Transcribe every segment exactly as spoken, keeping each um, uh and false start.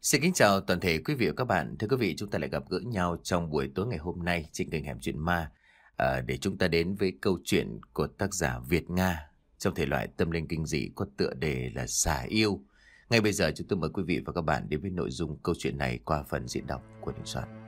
Xin kính chào toàn thể quý vị và các bạn. Thưa quý vị, chúng ta lại gặp gỡ nhau trong buổi tối ngày hôm nay trên kênh Hẻm Chuyện Ma à, để chúng ta đến với câu chuyện của tác giả Việt Nga trong thể loại tâm linh kinh dị có tựa đề là Xà Yêu. Ngay bây giờ chúng tôi mời quý vị và các bạn đến với nội dung câu chuyện này qua phần diễn đọc của Đình Soạn.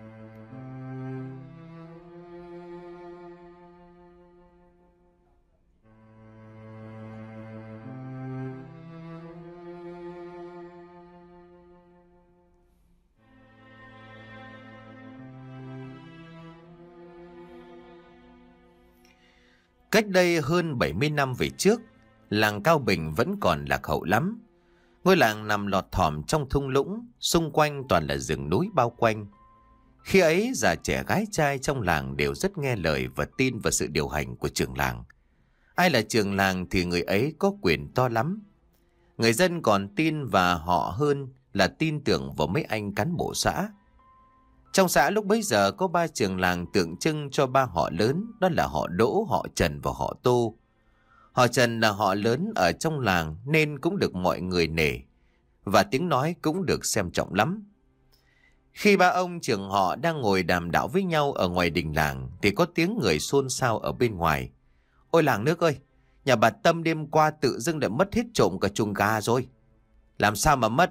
Cách đây hơn bảy mươi năm về trước, làng Cao Bình vẫn còn lạc hậu lắm. Ngôi làng nằm lọt thỏm trong thung lũng, xung quanh toàn là rừng núi bao quanh. Khi ấy, già trẻ gái trai trong làng đều rất nghe lời và tin vào sự điều hành của trưởng làng. Ai là trưởng làng thì người ấy có quyền to lắm. Người dân còn tin và họ hơn là tin tưởng vào mấy anh cán bộ xã. Trong xã lúc bấy giờ có ba trường làng tượng trưng cho ba họ lớn, đó là họ Đỗ, họ Trần và họ Tô. Họ Trần là họ lớn ở trong làng nên cũng được mọi người nể, và tiếng nói cũng được xem trọng lắm. Khi ba ông trưởng họ đang ngồi đàm đạo với nhau ở ngoài đình làng thì có tiếng người xôn xao ở bên ngoài. Ôi làng nước ơi, nhà bà Tâm đêm qua tự dưng đã mất hết trộm cả chuồng gà rồi. Làm sao mà mất?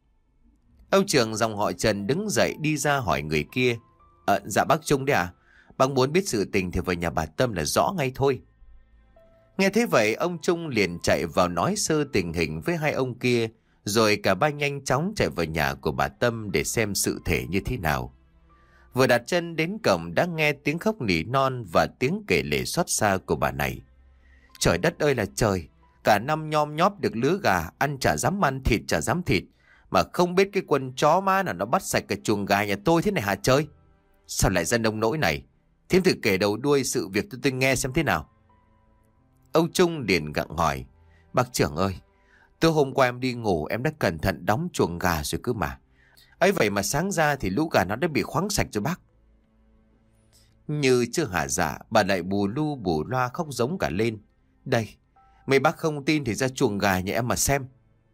Ông trưởng dòng họ Trần đứng dậy đi ra hỏi người kia. À, dạ bác Trung đấy à? Bác muốn biết sự tình thì vào nhà bà Tâm là rõ ngay thôi. Nghe thế vậy ông Trung liền chạy vào nói sơ tình hình với hai ông kia. Rồi cả ba nhanh chóng chạy vào nhà của bà Tâm để xem sự thể như thế nào. Vừa đặt chân đến cổng đã nghe tiếng khóc nỉ non và tiếng kể lể xót xa của bà này. Trời đất ơi là trời! Cả năm nhom nhóp được lứa gà, ăn chả dám ăn, thịt chả dám thịt. Mà không biết cái quân chó má nào nó bắt sạch cái chuồng gà nhà tôi thế này hả chơi? Sao lại ra nông nỗi này? Thím thử kể đầu đuôi sự việc tôi tôi nghe xem thế nào. Ông Trung liền gặng hỏi. Bác trưởng ơi, tôi hôm qua em đi ngủ em đã cẩn thận đóng chuồng gà rồi cơ mà. Ấy vậy mà sáng ra thì lũ gà nó đã bị khoáng sạch rồi bác. Như chưa hả dạ, bà lại bù lu bù loa khóc giống cả lên. Đây, mấy bác không tin thì ra chuồng gà nhà em mà xem.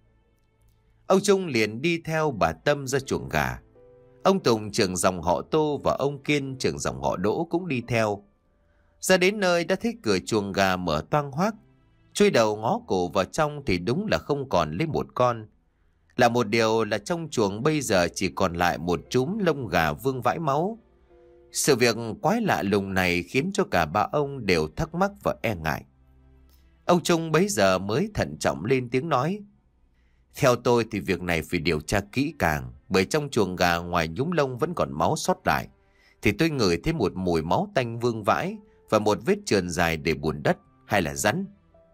Ông Trung liền đi theo bà Tâm ra chuồng gà. Ông Tùng trưởng dòng họ Tô và ông Kiên trưởng dòng họ Đỗ cũng đi theo. Ra đến nơi đã thấy cửa chuồng gà mở toang hoác. Chui đầu ngó cổ vào trong thì đúng là không còn lấy một con. Là một điều là trong chuồng bây giờ chỉ còn lại một chúm lông gà vương vãi máu. Sự việc quái lạ lùng này khiến cho cả ba ông đều thắc mắc và e ngại. Ông Trung bấy giờ mới thận trọng lên tiếng nói. Theo tôi thì việc này phải điều tra kỹ càng, bởi trong chuồng gà ngoài nhúm lông vẫn còn máu sót lại. Thì tôi ngửi thấy một mùi máu tanh vương vãi và một vết trườn dài để bùn đất, hay là rắn.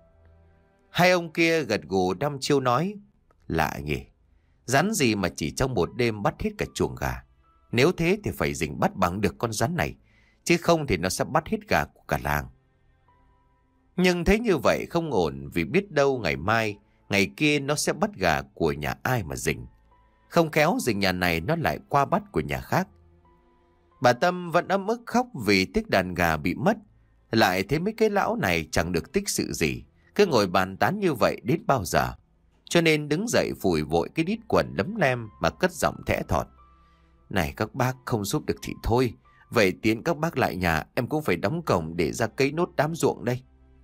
Hai ông kia gật gù đăm chiêu nói. Lạ nhỉ, rắn gì mà chỉ trong một đêm bắt hết cả chuồng gà. Nếu thế thì phải rình bắt bằng được con rắn này, chứ không thì nó sẽ bắt hết gà của cả làng. Nhưng thấy như vậy không ổn, vì biết đâu ngày mai, ngày kia nó sẽ bắt gà của nhà ai mà rình. Không khéo rình nhà này nó lại qua bắt của nhà khác. Bà Tâm vẫn ấm ức khóc vì tiếc đàn gà bị mất. Lại thấy mấy cái lão này chẳng được tích sự gì, cứ ngồi bàn tán như vậy đến bao giờ. Cho nên đứng dậy phủi vội cái đít quần lấm lem mà cất giọng thẽ thọt. Này các bác, không giúp được thì thôi. Vậy tiến các bác lại nhà, em cũng phải đóng cổng để ra cấy nốt đám ruộng đây.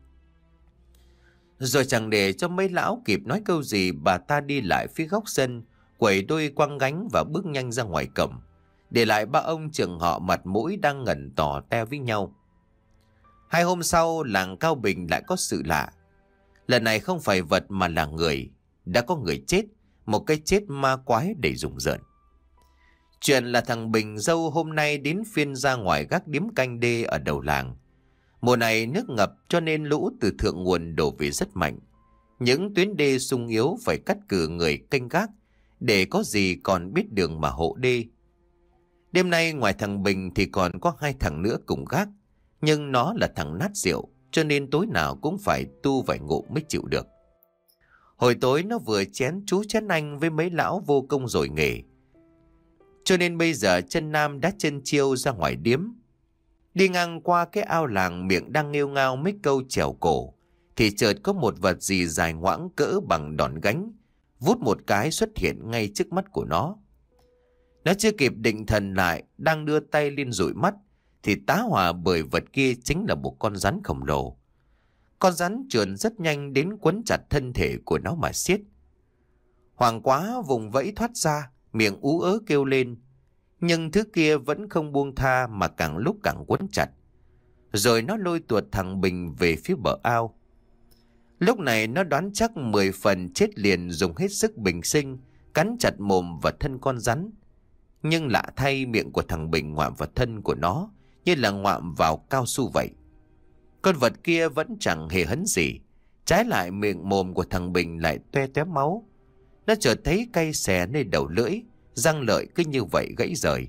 Rồi chẳng để cho mấy lão kịp nói câu gì, bà ta đi lại phía góc sân, quẩy đôi quăng gánh và bước nhanh ra ngoài cổng, để lại ba ông trưởng họ mặt mũi đang ngẩn tỏ te với nhau. Hai hôm sau, làng Cao Bình lại có sự lạ. Lần này không phải vật mà là người. Đã có người chết, một cái chết ma quái để rùng rợn. Chuyện là thằng Bình dâu hôm nay đến phiên ra ngoài gác điếm canh đê ở đầu làng. Mùa này nước ngập cho nên lũ từ thượng nguồn đổ về rất mạnh. Những tuyến đê sung yếu phải cắt cử người canh gác, để có gì còn biết đường mà hộ đê. Đêm nay ngoài thằng Bình thì còn có hai thằng nữa cùng gác, nhưng nó là thằng nát rượu, cho nên tối nào cũng phải tu vài ngụm mới chịu được. Hồi tối nó vừa chén chú chén anh với mấy lão vô công rồi nghề, cho nên bây giờ chân nam đã chân chiêu ra ngoài điếm. Đi ngang qua cái ao làng, miệng đang nghêu ngao mấy câu trèo cổ, thì chợt có một vật gì dài ngoãng cỡ bằng đòn gánh, vút một cái xuất hiện ngay trước mắt của nó. Nó chưa kịp định thần lại, đang đưa tay lên dụi mắt, thì tá hỏa bởi vật kia chính là một con rắn khổng lồ. Con rắn trườn rất nhanh đến quấn chặt thân thể của nó mà siết. Hoảng quá vùng vẫy thoát ra, miệng ú ớ kêu lên. Nhưng thứ kia vẫn không buông tha mà càng lúc càng quấn chặt. Rồi nó lôi tuột thằng Bình về phía bờ ao. Lúc này nó đoán chắc mười phần chết liền, dùng hết sức bình sinh, cắn chặt mồm và thân con rắn. Nhưng lạ thay, miệng của thằng Bình ngoạm vào thân của nó như là ngoạm vào cao su vậy. Con vật kia vẫn chẳng hề hấn gì. Trái lại, miệng mồm của thằng Bình lại toe toét máu. Nó chợt thấy cay xè nơi đầu lưỡi, răng lợi cứ như vậy gãy rời.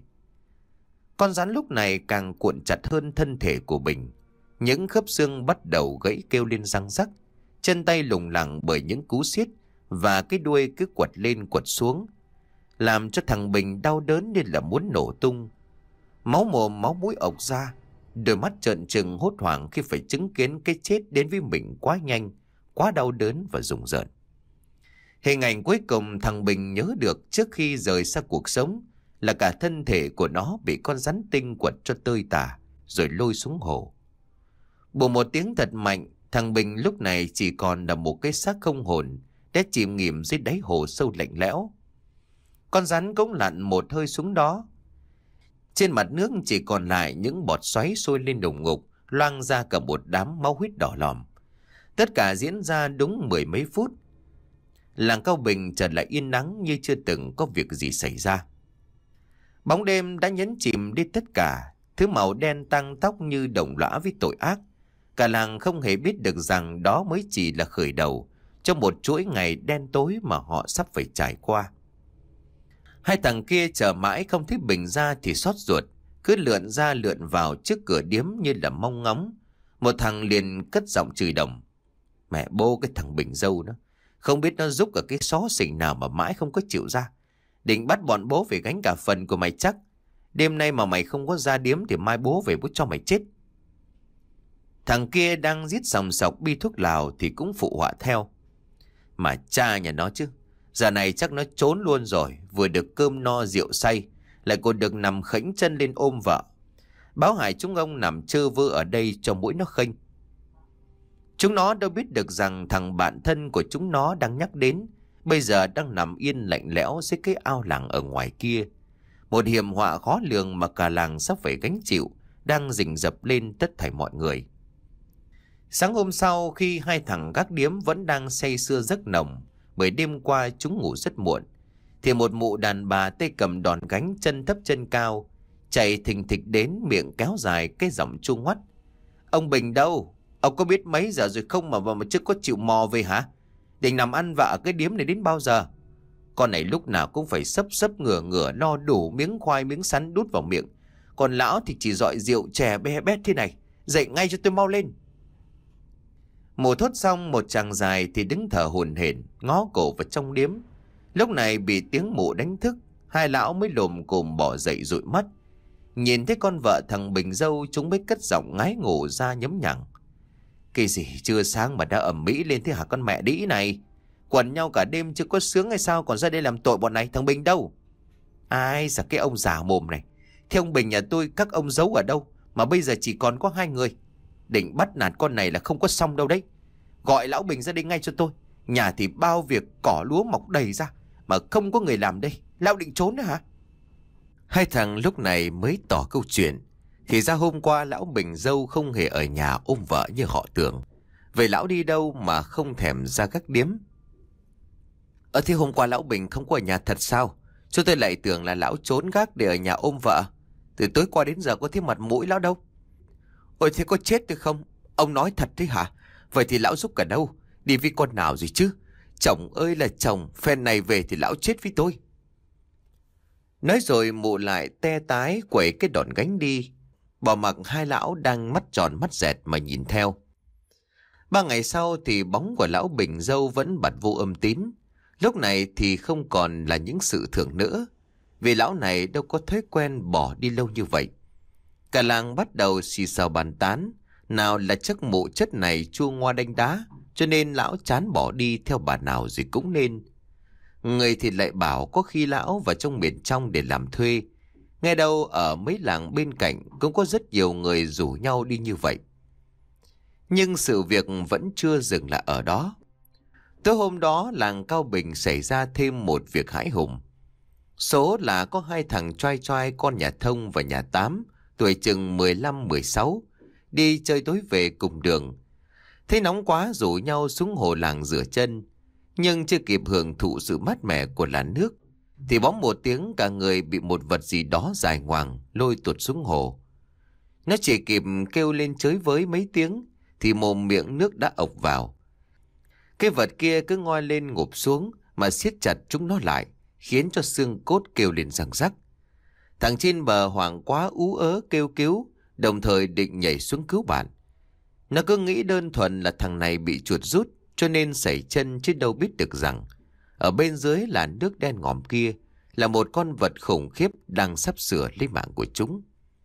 Con rắn lúc này càng cuộn chặt hơn thân thể của Bình. Những khớp xương bắt đầu gãy kêu lên răng rắc. Chân tay lủng lẳng bởi những cú siết, và cái đuôi cứ quật lên quật xuống, làm cho thằng Bình đau đớn như là muốn nổ tung. Máu mồm máu mũi ộc ra, đôi mắt trợn trừng hốt hoảng khi phải chứng kiến cái chết đến với mình quá nhanh, quá đau đớn và rùng rợn. Hình ảnh cuối cùng thằng Bình nhớ được trước khi rời xa cuộc sống là cả thân thể của nó bị con rắn tinh quật cho tơi tả, rồi lôi xuống hồ. Bùm một tiếng thật mạnh, thằng Bình lúc này chỉ còn là một cái xác không hồn, đã chìm nghỉm dưới đáy hồ sâu lạnh lẽo. Con rắn cũng lặn một hơi xuống đó. Trên mặt nước chỉ còn lại những bọt xoáy sôi lên đùng ngục, loang ra cả một đám máu huyết đỏ lòm. Tất cả diễn ra đúng mười mấy phút. Làng Cao Bình chợt lại yên nắng như chưa từng có việc gì xảy ra. Bóng đêm đã nhấn chìm đi tất cả, thứ màu đen tăng tóc như đồng lõa với tội ác. Cả làng không hề biết được rằng đó mới chỉ là khởi đầu cho một chuỗi ngày đen tối mà họ sắp phải trải qua. Hai thằng kia chờ mãi không thấy Bình ra thì xót ruột, cứ lượn ra lượn vào trước cửa điếm như là mong ngóng. Một thằng liền cất giọng chửi đồng: "Mẹ bố cái thằng Bình dâu đó, không biết nó giúp ở cái xó xỉnh nào mà mãi không có chịu ra. Định bắt bọn bố phải gánh cả phần của mày chắc. Đêm nay mà mày không có ra điếm thì mai bố về bố cho mày chết." Thằng kia đang rít sòng sọc bi thuốc lào thì cũng phụ họa theo: "Mà cha nhà nó chứ, giờ này chắc nó trốn luôn rồi, vừa được cơm no rượu say, lại còn được nằm khễnh chân lên ôm vợ. Báo hại chúng ông nằm chơ vơ ở đây cho mũi nó khênh." Chúng nó đâu biết được rằng thằng bạn thân của chúng nó đang nhắc đến bây giờ đang nằm yên lạnh lẽo dưới cái ao làng ở ngoài kia. Một hiểm họa khó lường mà cả làng sắp phải gánh chịu đang rình rập lên tất thảy mọi người. Sáng hôm sau, khi hai thằng gác điếm vẫn đang say sưa giấc nồng bởi đêm qua chúng ngủ rất muộn, thì một mụ đàn bà tay cầm đòn gánh, chân thấp chân cao, chạy thình thịch đến, miệng kéo dài cái giọng chua ngoắt: "Ông Bình đâu? Ông có biết mấy giờ rồi không mà mà, mà chưa có chịu mò về hả? Định nằm ăn vạ ở cái điếm này đến bao giờ? Con này lúc nào cũng phải sấp sấp ngửa ngửa no đủ miếng khoai miếng sắn đút vào miệng. Còn lão thì chỉ dọi rượu chè be bét thế này. Dậy ngay cho tôi mau lên." Mụ thốt xong, một chàng dài thì đứng thở hổn hển ngó cổ vào trong điếm. Lúc này bị tiếng mụ đánh thức, hai lão mới lồm cồm bỏ dậy dụi mắt. Nhìn thấy con vợ thằng Bình dâu, chúng mới cất giọng ngái ngủ ra nhấm nhằng: "Cái gì chưa sáng mà đã ầm ĩ lên thế hả con mẹ đĩ này? Quần nhau cả đêm chưa có sướng hay sao còn ra đây làm tội bọn này? Thằng Bình đâu?" "Ai da cái ông già mồm này. Thế ông Bình nhà tôi các ông giấu ở đâu mà bây giờ chỉ còn có hai người? Định bắt nạt con này là không có xong đâu đấy. Gọi lão Bình ra đây ngay cho tôi. Nhà thì bao việc cỏ lúa mọc đầy ra mà không có người làm đây. Lão định trốn nữa hả?" Hai thằng lúc này mới tỏ câu chuyện. Thì ra hôm qua lão Bình dâu không hề ở nhà ôm vợ như họ tưởng. Vậy lão đi đâu mà không thèm ra các điếm? "Ờ thế hôm qua lão Bình không có ở nhà thật sao? Chúng tôi lại tưởng là lão trốn gác để ở nhà ôm vợ. Từ tối qua đến giờ có thấy mặt mũi lão đâu." "Ôi thế có chết được không? Ông nói thật đấy hả? Vậy thì lão giúp cả đâu? Đi với con nào rồi chứ? Chồng ơi là chồng, phen này về thì lão chết với tôi." Nói rồi mụ lại te tái quẩy cái đòn gánh đi, bỏ mặc hai lão đang mắt tròn mắt dẹt mà nhìn theo. Ba ngày sau thì bóng của lão Bình dâu vẫn bặt vô âm tín. Lúc này thì không còn là những sự thưởng nữa, vì lão này đâu có thói quen bỏ đi lâu như vậy. Cả làng bắt đầu xì xào bàn tán, nào là chắc mụ chất này chua ngoa đánh đá, cho nên lão chán bỏ đi theo bà nào rồi cũng nên. Người thì lại bảo có khi lão vào trong miền trong để làm thuê. Nghe đâu ở mấy làng bên cạnh cũng có rất nhiều người rủ nhau đi như vậy. Nhưng sự việc vẫn chưa dừng lại ở đó. Tối hôm đó làng Cao Bình xảy ra thêm một việc hãi hùng. Số là có hai thằng choai choai con nhà Thông và nhà Tám, tuổi chừng mười lăm mười sáu, đi chơi tối về cùng đường. Thấy nóng quá rủ nhau xuống hồ làng rửa chân, nhưng chưa kịp hưởng thụ sự mát mẻ của làn nước thì bóng một tiếng cả người bị một vật gì đó dài ngoằng lôi tuột xuống hồ. Nó chỉ kịp kêu lên chới với mấy tiếng thì mồm miệng nước đã ộc vào. Cái vật kia cứ ngoi lên ngụp xuống mà siết chặt chúng nó lại, khiến cho xương cốt kêu lên răng rắc. Thằng trên bờ hoảng quá ú ớ kêu cứu, đồng thời định nhảy xuống cứu bạn. Nó cứ nghĩ đơn thuần là thằng này bị chuột rút cho nên sẩy chân, chứ đâu biết được rằng ở bên dưới là nước đen ngòm kia là một con vật khủng khiếp đang sắp sửa lấy mạng của chúng.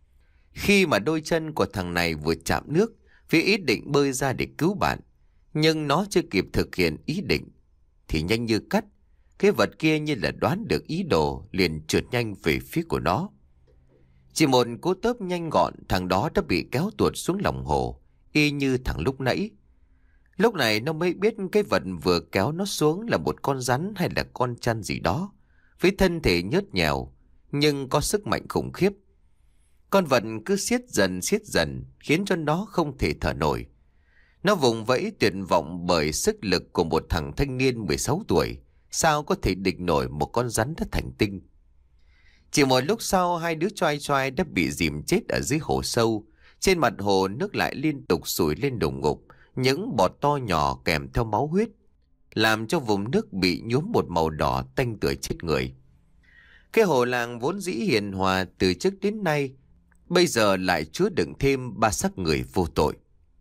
Khi mà đôi chân của thằng này vừa chạm nước, vì ý định bơi ra để cứu bạn, nhưng nó chưa kịp thực hiện ý định thì nhanh như cắt, cái vật kia như là đoán được ý đồ liền trượt nhanh về phía của nó. Chỉ một cú tớp nhanh gọn, thằng đó đã bị kéo tuột xuống lòng hồ, y như thằng lúc nãy. Lúc này nó mới biết cái vật vừa kéo nó xuống là một con rắn hay là con chăn gì đó, với thân thể nhớt nhèo nhưng có sức mạnh khủng khiếp. Con vật cứ siết dần siết dần khiến cho nó không thể thở nổi. Nó vùng vẫy tuyệt vọng bởi sức lực của một thằng thanh niên mười sáu tuổi, sao có thể địch nổi một con rắn đã thành tinh. Chỉ một lúc sau, hai đứa choai choai đã bị dìm chết ở dưới hồ sâu. Trên mặt hồ nước lại liên tục sủi lên đùng ngục, những bọt to nhỏ kèm theo máu huyết, làm cho vùng nước bị nhuốm một màu đỏ tanh tưởi chết người. Cái hồ làng vốn dĩ hiền hòa từ trước đến nay, bây giờ lại chứa đựng thêm ba xác người vô tội.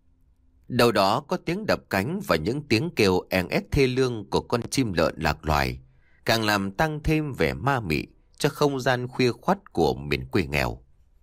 Đầu đó có tiếng đập cánh và những tiếng kêu en ép thê lương của con chim lợn lạc loài, càng làm tăng thêm vẻ ma mị cho không gian khuya khoắt của miền quê nghèo.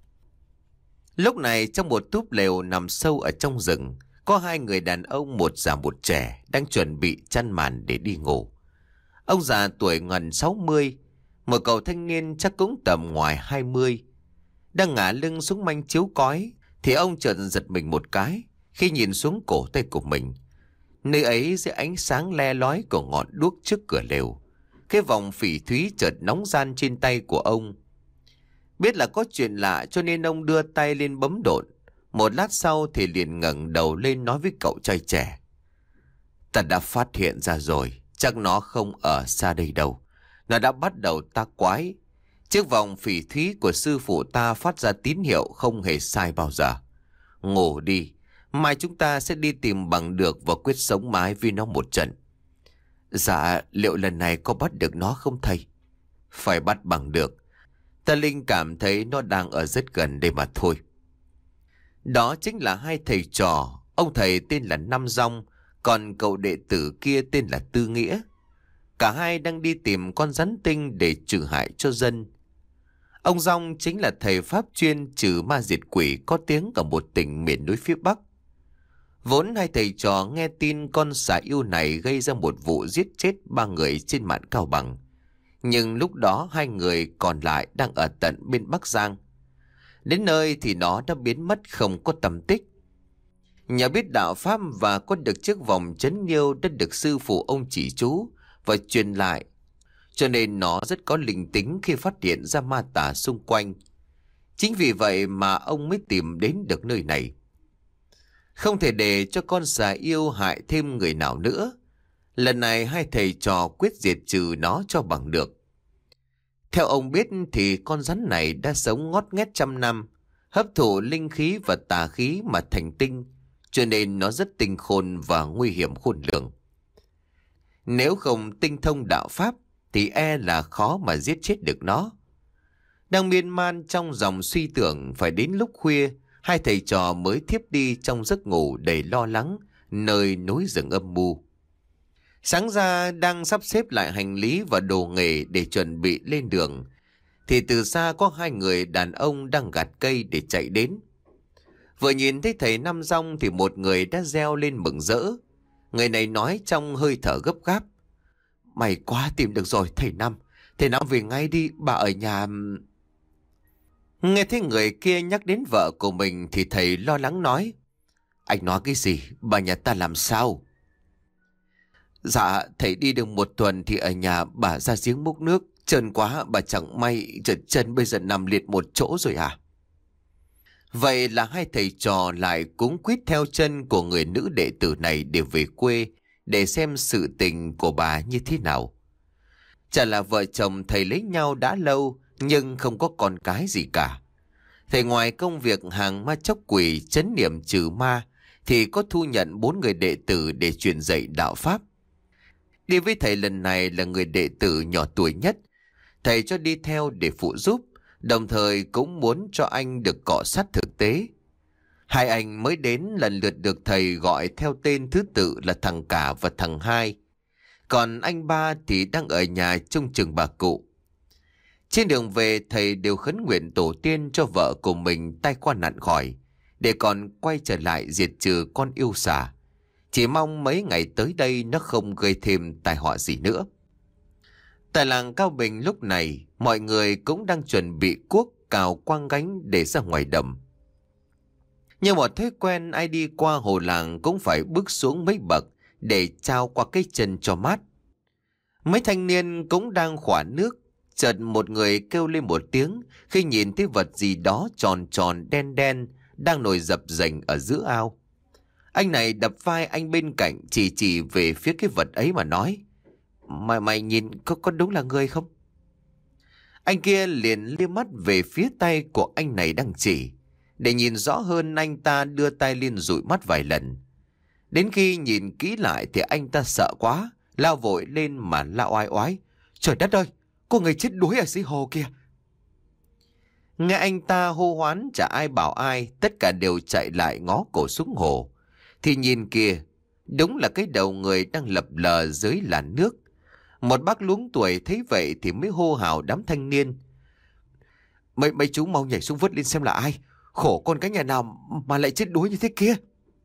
Lúc này trong một túp lều nằm sâu ở trong rừng, có hai người đàn ông, một già một trẻ, đang chuẩn bị chăn màn để đi ngủ. Ông già tuổi gần sáu mươi, một cậu thanh niên chắc cũng tầm ngoài hai mươi. Đang ngả lưng xuống manh chiếu cói thì ông chợt giật mình một cái khi nhìn xuống cổ tay của mình. Nơi ấy dưới ánh sáng le lói của ngọn đuốc trước cửa lều, cái vòng phỉ thúy chợt nóng ran trên tay của ông. Biết là có chuyện lạ cho nên ông đưa tay lên bấm độn. Một lát sau thì liền ngẩng đầu lên nói với cậu trai trẻ: "Ta đã phát hiện ra rồi, chắc nó không ở xa đây đâu. Nó đã bắt đầu tác quái. Chiếc vòng phỉ thúy của sư phụ ta phát ra tín hiệu không hề sai bao giờ. Ngủ đi, mai chúng ta sẽ đi tìm bằng được và quyết sống mái với nó một trận." "Dạ, liệu lần này có bắt được nó không thầy?" "Phải bắt bằng được. Ta linh cảm thấy nó đang ở rất gần đây mà thôi." Đó chính là hai thầy trò. Ông thầy tên là Năm Rong, còn cậu đệ tử kia tên là Tư Nghĩa. Cả hai đang đi tìm con rắn tinh để trừ hại cho dân. Ông Rong chính là thầy pháp chuyên trừ ma diệt quỷ có tiếng ở một tỉnh miền núi phía Bắc. Vốn hai thầy trò nghe tin con xà yêu này gây ra một vụ giết chết ba người trên mạn Cao Bằng. Nhưng lúc đó hai người còn lại đang ở tận bên Bắc Giang. Đến nơi thì nó đã biến mất không có tăm tích. Nhờ biết đạo pháp và có được chiếc vòng chấn nhiêu đã được sư phụ ông chỉ chú và truyền lại, cho nên nó rất có linh tính khi phát hiện ra ma tà xung quanh. Chính vì vậy mà ông mới tìm đến được nơi này. Không thể để cho con xà yêu hại thêm người nào nữa. Lần này hai thầy trò quyết diệt trừ nó cho bằng được. Theo ông biết thì con rắn này đã sống ngót nghét trăm năm, hấp thụ linh khí và tà khí mà thành tinh, cho nên nó rất tinh khôn và nguy hiểm khôn lường. Nếu không tinh thông đạo pháp thì e là khó mà giết chết được nó. Đang miên man trong dòng suy tưởng, phải đến lúc khuya, hai thầy trò mới thiếp đi trong giấc ngủ đầy lo lắng nơi núi rừng âm mưu. Sáng ra đang sắp xếp lại hành lý và đồ nghề để chuẩn bị lên đường, thì từ xa có hai người đàn ông đang gặt cây để chạy đến. Vừa nhìn thấy thầy Năm Rong thì một người đã reo lên mừng rỡ. Người này nói trong hơi thở gấp gáp: may quá tìm được rồi thầy Năm. Thầy Năm về ngay đi, bà ở nhà... Nghe thấy người kia nhắc đến vợ của mình thì thầy lo lắng nói. Anh nói cái gì? Bà nhà ta làm sao? Dạ, thầy đi được một tuần thì ở nhà bà ra giếng múc nước. Trơn quá, bà chẳng may trượt chân, bây giờ nằm liệt một chỗ rồi à? Vậy là hai thầy trò lại cuống quýt theo chân của người nữ đệ tử này để về quê, để xem sự tình của bà như thế nào. Chả là vợ chồng thầy lấy nhau đã lâu, nhưng không có con cái gì cả. Thầy ngoài công việc hàng ma chóc quỷ trấn niệm trừ ma, thì có thu nhận bốn người đệ tử để truyền dạy đạo Pháp. Đi với thầy lần này là người đệ tử nhỏ tuổi nhất. Thầy cho đi theo để phụ giúp, đồng thời cũng muốn cho anh được cọ sát thực tế. Hai anh mới đến lần lượt được thầy gọi theo tên thứ tự là thằng Cả và thằng Hai. Còn anh Ba thì đang ở nhà trông chừng bà cụ. Trên đường về thầy đều khấn nguyện tổ tiên cho vợ của mình tai qua nạn khỏi, để còn quay trở lại diệt trừ con yêu xà. Chỉ mong mấy ngày tới đây nó không gây thêm tai họa gì nữa. Tại làng Cao Bình lúc này, mọi người cũng đang chuẩn bị cuốc cào quang gánh để ra ngoài đầm. Như một thói quen, ai đi qua hồ làng cũng phải bước xuống mấy bậc để trao qua cái chân cho mát. Mấy thanh niên cũng đang khỏa nước, chợt một người kêu lên một tiếng khi nhìn thấy vật gì đó tròn tròn đen đen đang nổi dập dềnh ở giữa ao. Anh này đập vai anh bên cạnh, chỉ chỉ về phía cái vật ấy mà nói: Mày mày nhìn có, có đúng là người không? Anh kia liền liếc mắt về phía tay của anh này đang chỉ. Để nhìn rõ hơn, anh ta đưa tay lên dụi mắt vài lần. Đến khi nhìn kỹ lại thì anh ta sợ quá, lao vội lên mà la oai oái: Trời đất ơi, có người chết đuối ở dưới hồ kìa! Nghe anh ta hô hoán chả ai bảo ai, tất cả đều chạy lại ngó cổ xuống hồ. Thì nhìn kìa, đúng là cái đầu người đang lập lờ dưới làn nước. Một bác luống tuổi thấy vậy thì mới hô hào đám thanh niên: Mấy, mấy chú mau nhảy xuống vớt lên xem là ai. Khổ con cái nhà nào mà lại chết đuối như thế kia.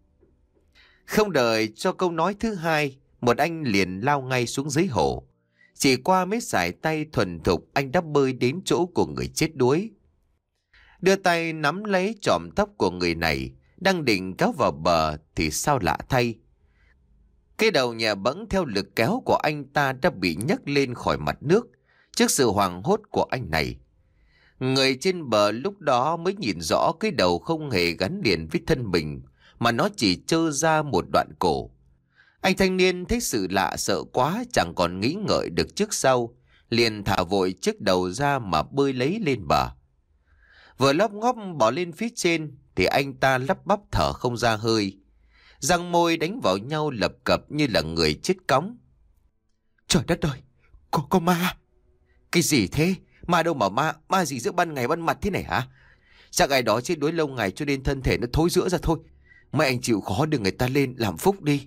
Không đợi cho câu nói thứ hai, một anh liền lao ngay xuống dưới hồ. Chỉ qua mấy sải tay thuần thục, anh đã bơi đến chỗ của người chết đuối. Đưa tay nắm lấy chòm tóc của người này, đang định kéo vào bờ thì sao lạ thay, cái đầu nhà bẫng theo lực kéo của anh ta đã bị nhấc lên khỏi mặt nước. Trước sự hoảng hốt của anh này, người trên bờ lúc đó mới nhìn rõ cái đầu không hề gắn liền với thân mình, mà nó chỉ trơ ra một đoạn cổ. Anh thanh niên thấy sự lạ sợ quá, chẳng còn nghĩ ngợi được trước sau, liền thả vội chiếc đầu ra mà bơi lấy lên bờ. Vừa lóp ngóp bỏ lên phía trên thì anh ta lắp bắp thở không ra hơi, răng môi đánh vào nhau lập cập như là người chết cóng. Trời đất ơi, có, có ma! Cái gì thế? Ma đâu mà ma? Ma gì giữa ban ngày ban mặt thế này hả? Chắc ai đó chết đuối lâu ngày cho nên thân thể nó thối rữa ra thôi. Mấy anh chịu khó đưa người ta lên làm phúc đi.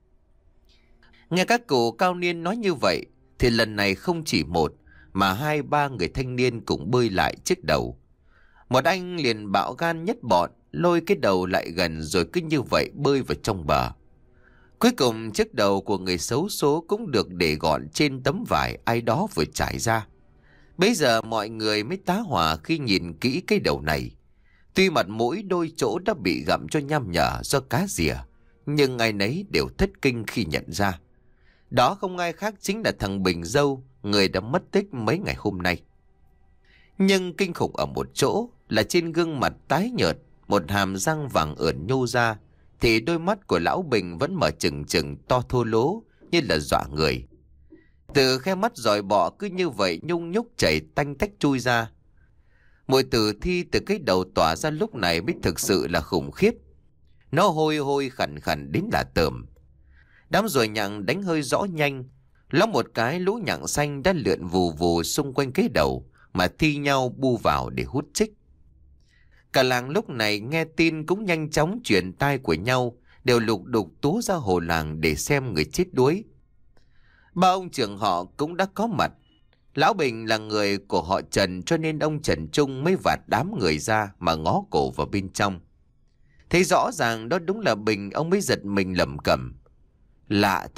Nghe các cụ cao niên nói như vậy thì lần này không chỉ một mà hai ba người thanh niên cũng bơi lại chiếc đầu. Một anh liền bạo gan nhất bọn, lôi cái đầu lại gần rồi cứ như vậy bơi vào trong bờ. Cuối cùng chiếc đầu của người xấu số cũng được để gọn trên tấm vải ai đó vừa trải ra. Bây giờ mọi người mới tá hỏa khi nhìn kỹ cái đầu này. Tuy mặt mũi đôi chỗ đã bị gặm cho nham nhở do cá rỉa, nhưng ai nấy đều thất kinh khi nhận ra đó không ai khác chính là thằng Bình Dâu, người đã mất tích mấy ngày hôm nay. Nhưng kinh khủng ở một chỗ là trên gương mặt tái nhợt, một hàm răng vàng ửn nhô ra, thì đôi mắt của lão Bình vẫn mở trừng trừng to thô lố như là dọa người. Từ khe mắt dòi bọ cứ như vậy nhung nhúc chảy tanh tách chui ra. Mùi tử thi từ cái đầu tỏa ra lúc này mới thực sự là khủng khiếp. Nó hôi hôi khẩn khẩn đến là tởm. Đám ruồi nhặng đánh hơi rõ nhanh, lóng một cái lũ nhặng xanh đã lượn vù vù xung quanh cái đầu mà thi nhau bu vào để hút chích. Cả làng lúc này nghe tin cũng nhanh chóng chuyển tai của nhau, đều lục đục tú ra hồ làng để xem người chết đuối. Ba ông trưởng họ cũng đã có mặt. Lão Bình là người của họ Trần cho nên ông Trần Trung mới vạt đám người ra mà ngó cổ vào bên trong. Thấy rõ ràng đó đúng là Bình, ông mới giật mình lẩm cẩm: Lạ thật,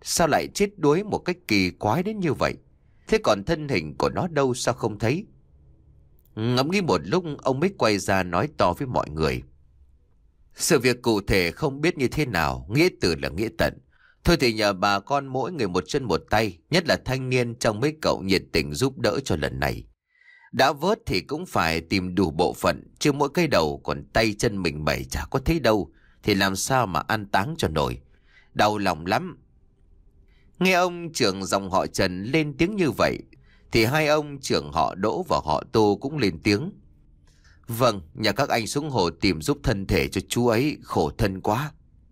sao lại chết đuối một cách kỳ quái đến như vậy? Thế còn thân hình của nó đâu, sao không thấy? Ngẫm nghĩ một lúc, ông mới quay ra nói to với mọi người. Sự việc cụ thể không biết như thế nào, nghĩa tử là nghĩa tận. Thôi thì nhờ bà con mỗi người một chân một tay, nhất là thanh niên trong mấy cậu nhiệt tình giúp đỡ cho lần này. Đã vớt thì cũng phải tìm đủ bộ phận, chứ mỗi cái đầu còn tay chân mình mẩy chả có thấy đâu, thì làm sao mà an táng cho nổi. Đau lòng lắm. Nghe ông trưởng dòng họ Trần lên tiếng như vậy, thì hai ông trưởng họ Đỗ và họ Tô cũng lên tiếng. Vâng, nhà các anh xuống hồ tìm giúp thân thể cho chú ấy, khổ thân quá.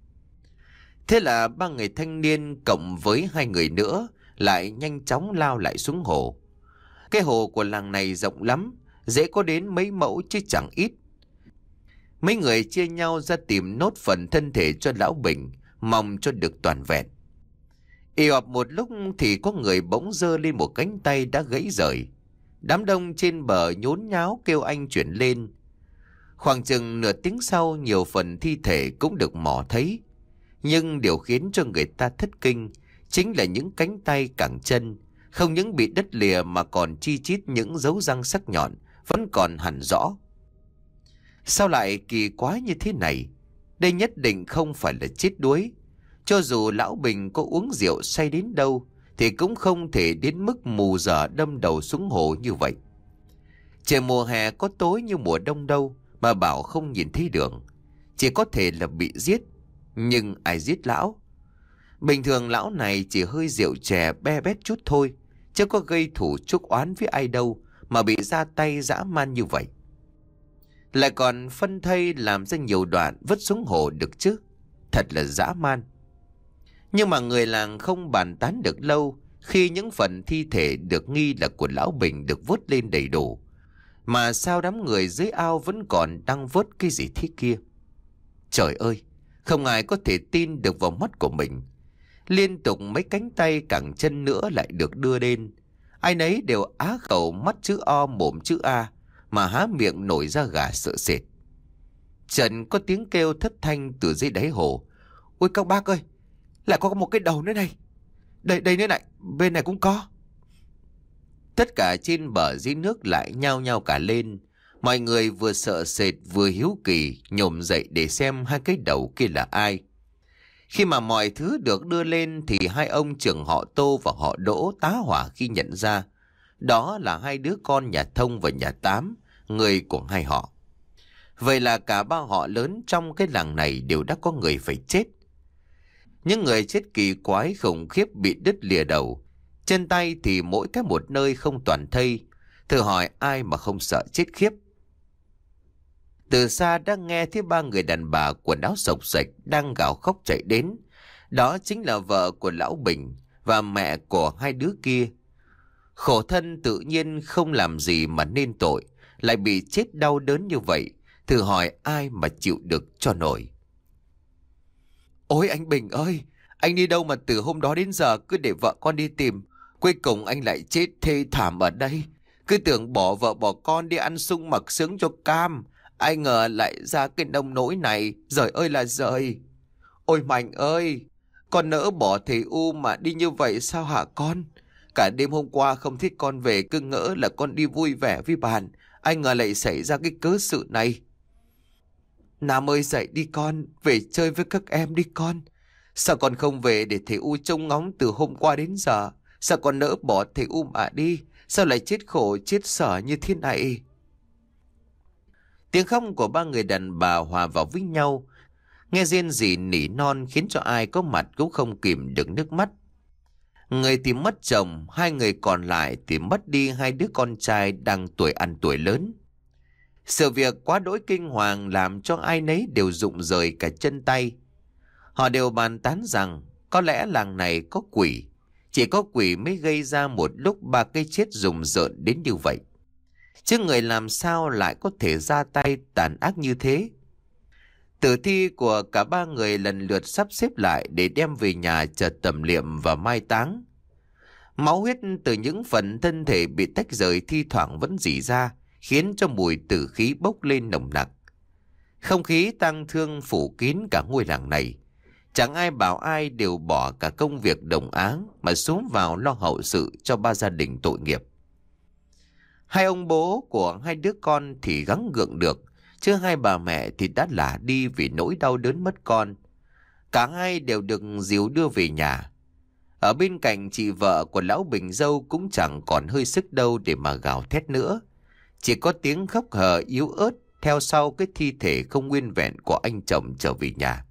Thế là ba người thanh niên cộng với hai người nữa lại nhanh chóng lao lại xuống hồ. Cái hồ của làng này rộng lắm, dễ có đến mấy mẫu chứ chẳng ít. Mấy người chia nhau ra tìm nốt phần thân thể cho lão Bình, mong cho được toàn vẹn. Ì ọp một lúc thì có người bỗng giơ lên một cánh tay đã gãy rời. Đám đông trên bờ nhốn nháo kêu anh chuyển lên. Khoảng chừng nửa tiếng sau, nhiều phần thi thể cũng được mò thấy. Nhưng điều khiến cho người ta thất kinh chính là những cánh tay cẳng chân, không những bị đứt lìa mà còn chi chít những dấu răng sắc nhọn vẫn còn hẳn rõ. Sao lại kỳ quái như thế này? Đây nhất định không phải là chết đuối. Cho dù lão Bình có uống rượu say đến đâu thì cũng không thể đến mức mù dở đâm đầu xuống hồ như vậy. Trời mùa hè có tối như mùa đông đâu mà bảo không nhìn thấy đường. Chỉ có thể là bị giết. Nhưng ai giết lão? Bình thường lão này chỉ hơi rượu chè be bét chút thôi, chứ có gây thủ chuốc oán với ai đâu mà bị ra tay dã man như vậy. Lại còn phân thây làm ra nhiều đoạn vứt xuống hồ được chứ. Thật là dã man. Nhưng mà người làng không bàn tán được lâu khi những phần thi thể được nghi là của lão Bình được vớt lên đầy đủ. Mà sao đám người dưới ao vẫn còn đang vớt cái gì thế kia? Trời ơi! Không ai có thể tin được vào mắt của mình. Liên tục mấy cánh tay cẳng chân nữa lại được đưa lên. Ai nấy đều á khẩu, mắt chữ O mồm chữ A, mà há miệng nổi ra gà sợ sệt. Trần có tiếng kêu thất thanh từ dưới đáy hồ. Ôi các bác ơi! Lại có một cái đầu nữa này! Đây, đây nữa này! Bên này cũng có! Tất cả trên bờ dưới nước lại nhao nhao cả lên. Mọi người vừa sợ sệt vừa hiếu kỳ nhổm dậy để xem hai cái đầu kia là ai. Khi mà mọi thứ được đưa lên thì hai ông trưởng họ Tô và họ Đỗ tá hỏa khi nhận ra đó là hai đứa con nhà Thông và nhà Tám, người của hai họ. Vậy là cả ba họ lớn trong cái làng này đều đã có người phải chết. Những người chết kỳ quái khủng khiếp bị đứt lìa đầu, chân tay thì mỗi cái một nơi không toàn thây. Thử hỏi ai mà không sợ chết khiếp. Từ xa đã nghe thấy ba người đàn bà quần áo xộc xệch đang gào khóc chạy đến. Đó chính là vợ của lão Bình và mẹ của hai đứa kia. Khổ thân tự nhiên không làm gì mà nên tội, lại bị chết đau đớn như vậy. Thử hỏi ai mà chịu được cho nổi. Ôi anh Bình ơi! Anh đi đâu mà từ hôm đó đến giờ cứ để vợ con đi tìm. Cuối cùng anh lại chết thê thảm ở đây. Cứ tưởng bỏ vợ bỏ con đi ăn sung mặc sướng cho cam. Ai ngờ lại ra cái nông nỗi này. Giời ơi là giời! Ôi Mạnh ơi! Con nỡ bỏ thầy U mà đi như vậy sao hả con? Cả đêm hôm qua không thấy con về, cứ ngỡ là con đi vui vẻ với bạn. Ai ngờ lại xảy ra cái cớ sự này. Nam ơi dậy đi con, về chơi với các em đi con. Sao con không về để thầy U trông ngóng từ hôm qua đến giờ? Sao con nỡ bỏ thầy U mà đi? Sao lại chết khổ chết sở như thế này? Tiếng khóc của ba người đàn bà hòa vào với nhau, nghe rên rỉ nỉ non khiến cho ai có mặt cũng không kìm được nước mắt. Người thì mất chồng, hai người còn lại thì mất đi hai đứa con trai đang tuổi ăn tuổi lớn. Sự việc quá đỗi kinh hoàng làm cho ai nấy đều rụng rời cả chân tay. Họ đều bàn tán rằng có lẽ làng này có quỷ, chỉ có quỷ mới gây ra một lúc ba cái chết rùng rợn đến như vậy. Chứ người làm sao lại có thể ra tay tàn ác như thế? Tử thi của cả ba người lần lượt sắp xếp lại để đem về nhà chờ tẩm liệm và mai táng. Máu huyết từ những phần thân thể bị tách rời thi thoảng vẫn rỉ ra, khiến cho mùi tử khí bốc lên nồng nặc. Không khí tang thương phủ kín cả ngôi làng này. Chẳng ai bảo ai, đều bỏ cả công việc đồng áng mà xuống vào lo hậu sự cho ba gia đình tội nghiệp. Hai ông bố của hai đứa con thì gắng gượng được, chứ hai bà mẹ thì đã lả đi vì nỗi đau đớn mất con. Cả hai đều được dìu đưa về nhà. Ở bên cạnh, chị vợ của lão Bình Dâu cũng chẳng còn hơi sức đâu để mà gào thét nữa. Chỉ có tiếng khóc hờ yếu ớt theo sau cái thi thể không nguyên vẹn của anh chồng trở về nhà.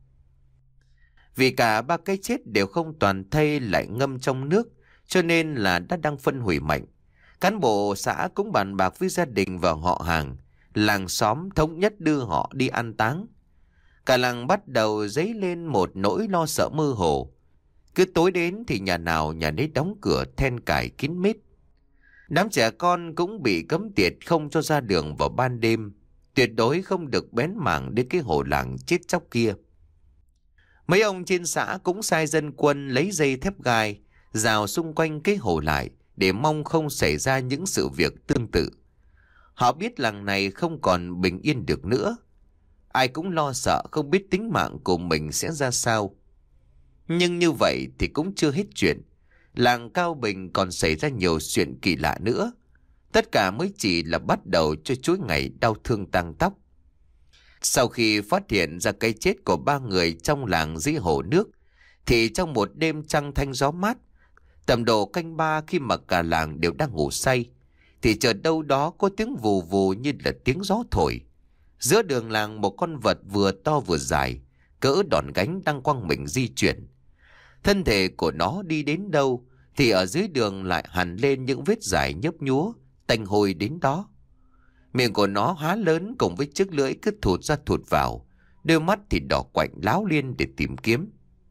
Vì cả ba cái chết đều không toàn thây lại ngâm trong nước, cho nên là đã đang phân hủy mạnh. Cán bộ xã cũng bàn bạc với gia đình và họ hàng, làng xóm thống nhất đưa họ đi an táng. Cả làng bắt đầu dấy lên một nỗi lo sợ mơ hồ. Cứ tối đến thì nhà nào nhà nấy đóng cửa then cài kín mít. Đám trẻ con cũng bị cấm tiệt không cho ra đường vào ban đêm, tuyệt đối không được bén mảng đến cái hồ làng chết chóc kia. Mấy ông trên xã cũng sai dân quân lấy dây thép gai rào xung quanh cái hồ lại, để mong không xảy ra những sự việc tương tự. Họ biết làng này không còn bình yên được nữa. Ai cũng lo sợ không biết tính mạng của mình sẽ ra sao. Nhưng như vậy thì cũng chưa hết chuyện. Làng Cao Bình còn xảy ra nhiều chuyện kỳ lạ nữa. Tất cả mới chỉ là bắt đầu cho chuỗi ngày đau thương tang tóc. Sau khi phát hiện ra cái chết của ba người trong làng dưới hồ nước, thì trong một đêm trăng thanh gió mát, tầm độ canh ba khi mà cả làng đều đang ngủ say, thì chợt đâu đó có tiếng vù vù như là tiếng gió thổi. Giữa đường làng, một con vật vừa to vừa dài, cỡ đòn gánh đang quăng mình di chuyển. Thân thể của nó đi đến đâu thì ở dưới đường lại hằn lên những vết dài nhấp nhúa, tanh hôi đến đó. Miệng của nó há lớn cùng với chiếc lưỡi cứ thụt ra thụt vào, đôi mắt thì đỏ quạnh láo liên để tìm kiếm.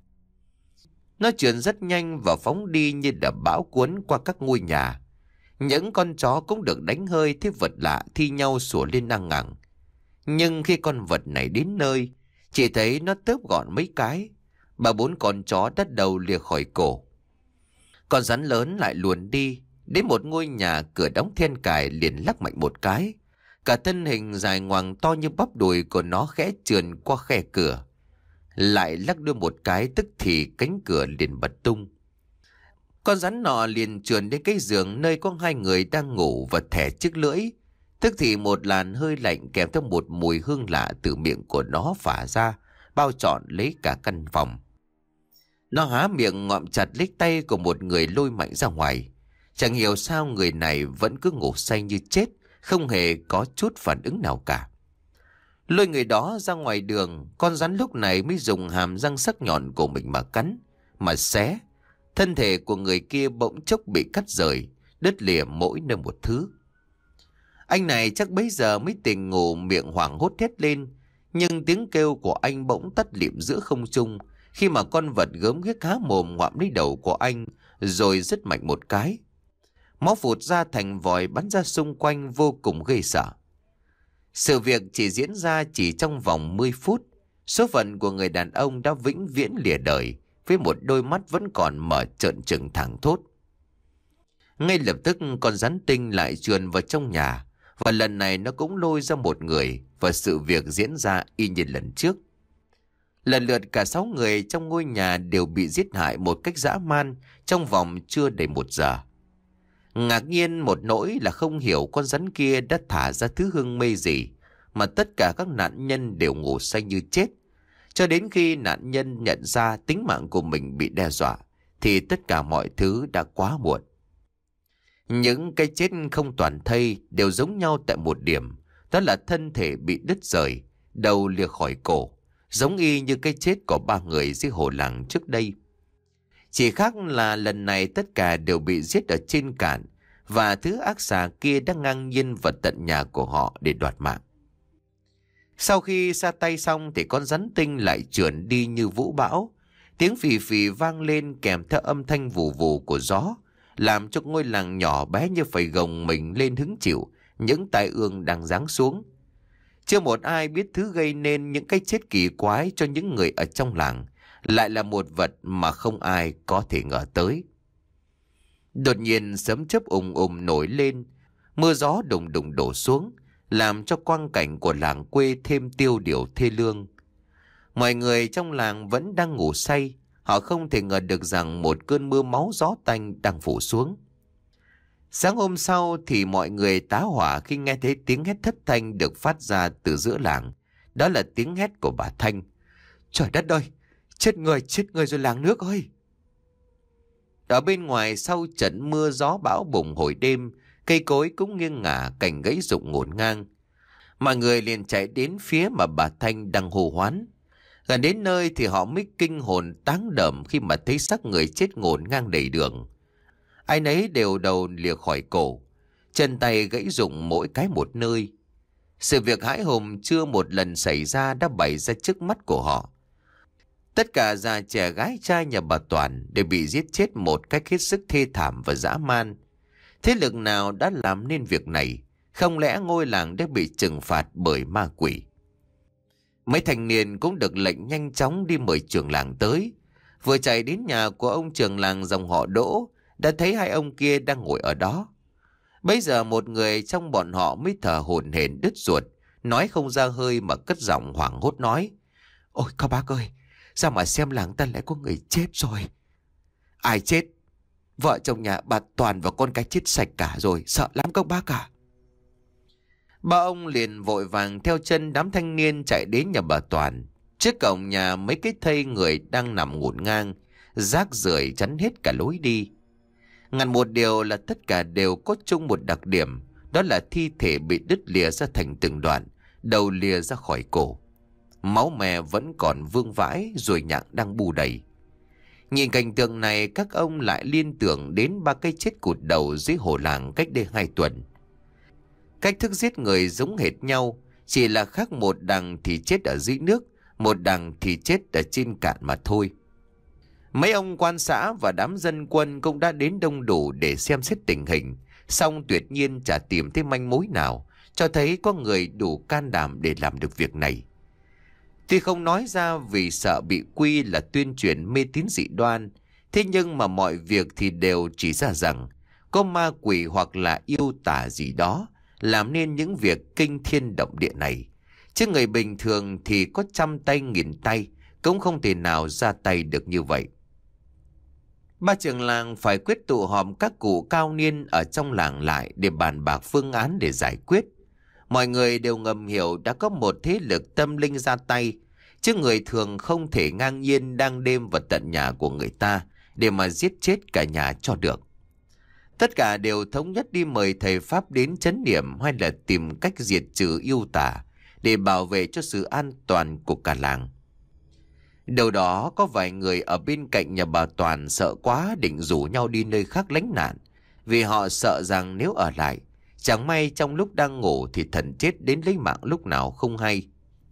Nó trườn rất nhanh và phóng đi như là bão cuốn qua các ngôi nhà. Những con chó cũng được đánh hơi thấy vật lạ thi nhau sủa lên ngang ngẳng. Nhưng khi con vật này đến nơi, chỉ thấy nó tớp gọn mấy cái, ba bốn con chó đắt đầu lìa khỏi cổ. Con rắn lớn lại luồn đi đến một ngôi nhà, cửa đóng then cài liền lắc mạnh một cái. Cả thân hình dài ngoằng to như bắp đùi của nó khẽ trườn qua khe cửa, lại lắc đưa một cái, tức thì cánh cửa liền bật tung. Con rắn nọ liền trườn đến cái giường nơi có hai người đang ngủ và thẻ chiếc lưỡi, tức thì một làn hơi lạnh kèm theo một mùi hương lạ từ miệng của nó phả ra, bao trọn lấy cả căn phòng. Nó há miệng ngọm chặt lấy tay của một người lôi mạnh ra ngoài. Chẳng hiểu sao người này vẫn cứ ngủ say như chết, không hề có chút phản ứng nào cả. Lôi người đó ra ngoài đường, con rắn lúc này mới dùng hàm răng sắc nhọn của mình mà cắn, mà xé. Thân thể của người kia bỗng chốc bị cắt rời, đứt lìa mỗi nơi một thứ. Anh này chắc bấy giờ mới tỉnh ngủ, miệng hoảng hốt thét lên. Nhưng tiếng kêu của anh bỗng tắt lịm giữa không trung, khi mà con vật gớm ghiếc há mồm ngoạm lấy đầu của anh, rồi rất mạnh một cái. Máu phụt ra thành vòi bắn ra xung quanh, vô cùng ghê sợ. Sự việc chỉ diễn ra chỉ trong vòng mười phút. Số phận của người đàn ông đã vĩnh viễn lìa đời, với một đôi mắt vẫn còn mở trợn trừng thẳng thốt. Ngay lập tức con rắn tinh lại trườn vào trong nhà, và lần này nó cũng lôi ra một người, và sự việc diễn ra y như lần trước. Lần lượt cả sáu người trong ngôi nhà đều bị giết hại một cách dã man trong vòng chưa đầy một giờ. Ngạc nhiên một nỗi là không hiểu con rắn kia đã thả ra thứ hương mê gì mà tất cả các nạn nhân đều ngủ say như chết. Cho đến khi nạn nhân nhận ra tính mạng của mình bị đe dọa, thì tất cả mọi thứ đã quá muộn. Những cái chết không toàn thây đều giống nhau tại một điểm, đó là thân thể bị đứt rời, đầu lìa khỏi cổ, giống y như cái chết của ba người dưới hồ làng trước đây. Chỉ khác là lần này tất cả đều bị giết ở trên cạn, và thứ ác xà kia đang ngang nhiên vào tận nhà của họ để đoạt mạng. Sau khi ra tay xong thì con rắn tinh lại trườn đi như vũ bão. Tiếng phì phì vang lên kèm theo âm thanh vù vù của gió, làm cho ngôi làng nhỏ bé như phải gồng mình lên hứng chịu những tai ương đang giáng xuống. Chưa một ai biết thứ gây nên những cái chết kỳ quái cho những người ở trong làng lại là một vật mà không ai có thể ngờ tới. Đột nhiên sấm chớp ùng ùng nổi lên, mưa gió đùng đùng đổ xuống, làm cho quang cảnh của làng quê thêm tiêu điều thê lương. Mọi người trong làng vẫn đang ngủ say. Họ không thể ngờ được rằng một cơn mưa máu gió tanh đang phủ xuống. Sáng hôm sau thì mọi người tá hỏa khi nghe thấy tiếng hét thất thanh được phát ra từ giữa làng. Đó là tiếng hét của bà Thanh. Trời đất ơi! Chết người, chết người rồi làng nước ơi! Ở bên ngoài, sau trận mưa gió bão bùng hồi đêm, cây cối cũng nghiêng ngả, cành gãy rụng ngổn ngang. Mọi người liền chạy đến phía mà bà Thanh đang hô hoán. Gần đến nơi thì họ mới kinh hồn táng đờm khi mà thấy xác người chết ngổn ngang đầy đường. Ai nấy đều đầu lìa khỏi cổ, chân tay gãy rụng mỗi cái một nơi. Sự việc hãi hùng chưa một lần xảy ra đã bày ra trước mắt của họ. Tất cả già trẻ gái trai nhà bà Toàn đều bị giết chết một cách hết sức thê thảm và dã man. Thế lực nào đã làm nên việc này? Không lẽ ngôi làng đã bị trừng phạt bởi ma quỷ? Mấy thanh niên cũng được lệnh nhanh chóng đi mời trưởng làng tới. Vừa chạy đến nhà của ông trưởng làng dòng họ Đỗ, đã thấy hai ông kia đang ngồi ở đó. Bây giờ một người trong bọn họ mới thở hổn hển đứt ruột, nói không ra hơi mà cất giọng hoảng hốt nói: Ôi các bác ơi, sao mà xem làng ta lại có người chết rồi? Ai chết? Vợ chồng nhà bà Toàn và con cái chết sạch cả rồi, sợ lắm các bác à. Ba ông liền vội vàng theo chân đám thanh niên chạy đến nhà bà Toàn. Trước cổng nhà mấy cái thây người đang nằm ngổn ngang, rác rưởi chắn hết cả lối đi. Ngặt một điều là tất cả đều có chung một đặc điểm, đó là thi thể bị đứt lìa ra thành từng đoạn, đầu lìa ra khỏi cổ. Máu me vẫn còn vương vãi, ruồi nhặng đang bù đầy. Nhìn cảnh tượng này, các ông lại liên tưởng đến ba cái chết cụt đầu dưới hồ làng cách đây hai tuần. Cách thức giết người giống hệt nhau, chỉ là khác một đằng thì chết ở dưới nước, một đằng thì chết ở trên cạn mà thôi. Mấy ông quan xã và đám dân quân cũng đã đến đông đủ để xem xét tình hình, song tuyệt nhiên chả tìm thấy manh mối nào cho thấy có người đủ can đảm để làm được việc này. Tuy không nói ra vì sợ bị quy là tuyên truyền mê tín dị đoan, thế nhưng mà mọi việc thì đều chỉ ra rằng có ma quỷ hoặc là yêu tà gì đó làm nên những việc kinh thiên động địa này. Chứ người bình thường thì có trăm tay nghìn tay cũng không thể nào ra tay được như vậy. Ba trưởng làng phải quyết tụ họp các cụ cao niên ở trong làng lại để bàn bạc phương án để giải quyết. Mọi người đều ngầm hiểu đã có một thế lực tâm linh ra tay, chứ người thường không thể ngang nhiên đang đêm vào tận nhà của người ta để mà giết chết cả nhà cho được. Tất cả đều thống nhất đi mời thầy Pháp đến trấn niệm hay là tìm cách diệt trừ yêu tà để bảo vệ cho sự an toàn của cả làng. Đầu đó có vài người ở bên cạnh nhà bà Toàn sợ quá định rủ nhau đi nơi khác lánh nạn, vì họ sợ rằng nếu ở lại, chẳng may trong lúc đang ngủ thì thần chết đến lấy mạng lúc nào không hay.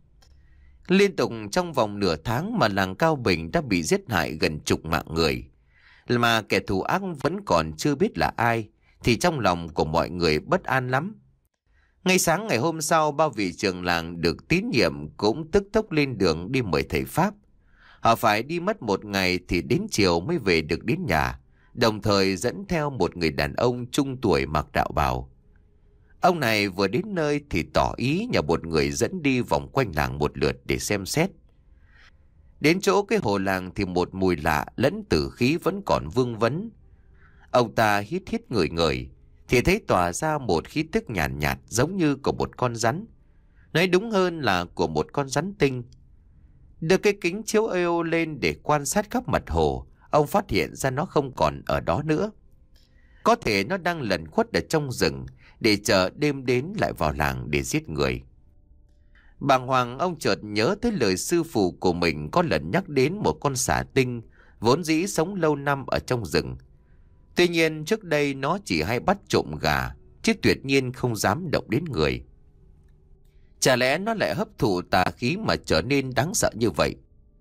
Liên tục trong vòng nửa tháng mà làng Cao Bình đã bị giết hại gần chục mạng người, mà kẻ thù ác vẫn còn chưa biết là ai, thì trong lòng của mọi người bất an lắm. Ngay sáng ngày hôm sau, bao vị trưởng làng được tín nhiệm cũng tức tốc lên đường đi mời thầy Pháp. Họ phải đi mất một ngày thì đến chiều mới về được đến nhà, đồng thời dẫn theo một người đàn ông trung tuổi mặc đạo bào. Ông này vừa đến nơi thì tỏ ý nhờ một người dẫn đi vòng quanh làng một lượt để xem xét. Đến chỗ cái hồ làng thì một mùi lạ lẫn tử khí vẫn còn vương vấn. Ông ta hít hít ngửi ngửi thì thấy tỏa ra một khí tức nhàn nhạt, nhạt giống như của một con rắn. Nói đúng hơn là của một con rắn tinh. Đưa cái kính chiếu eo lên để quan sát khắp mặt hồ, ông phát hiện ra nó không còn ở đó nữa. Có thể nó đang lẩn khuất ở trong rừng để chờ đêm đến lại vào làng để giết người. Bàng hoàng, ông chợt nhớ tới lời sư phụ của mình có lần nhắc đến một con xà tinh vốn dĩ sống lâu năm ở trong rừng. Tuy nhiên trước đây nó chỉ hay bắt trộm gà, chứ tuyệt nhiên không dám động đến người. Chả lẽ nó lại hấp thụ tà khí mà trở nên đáng sợ như vậy?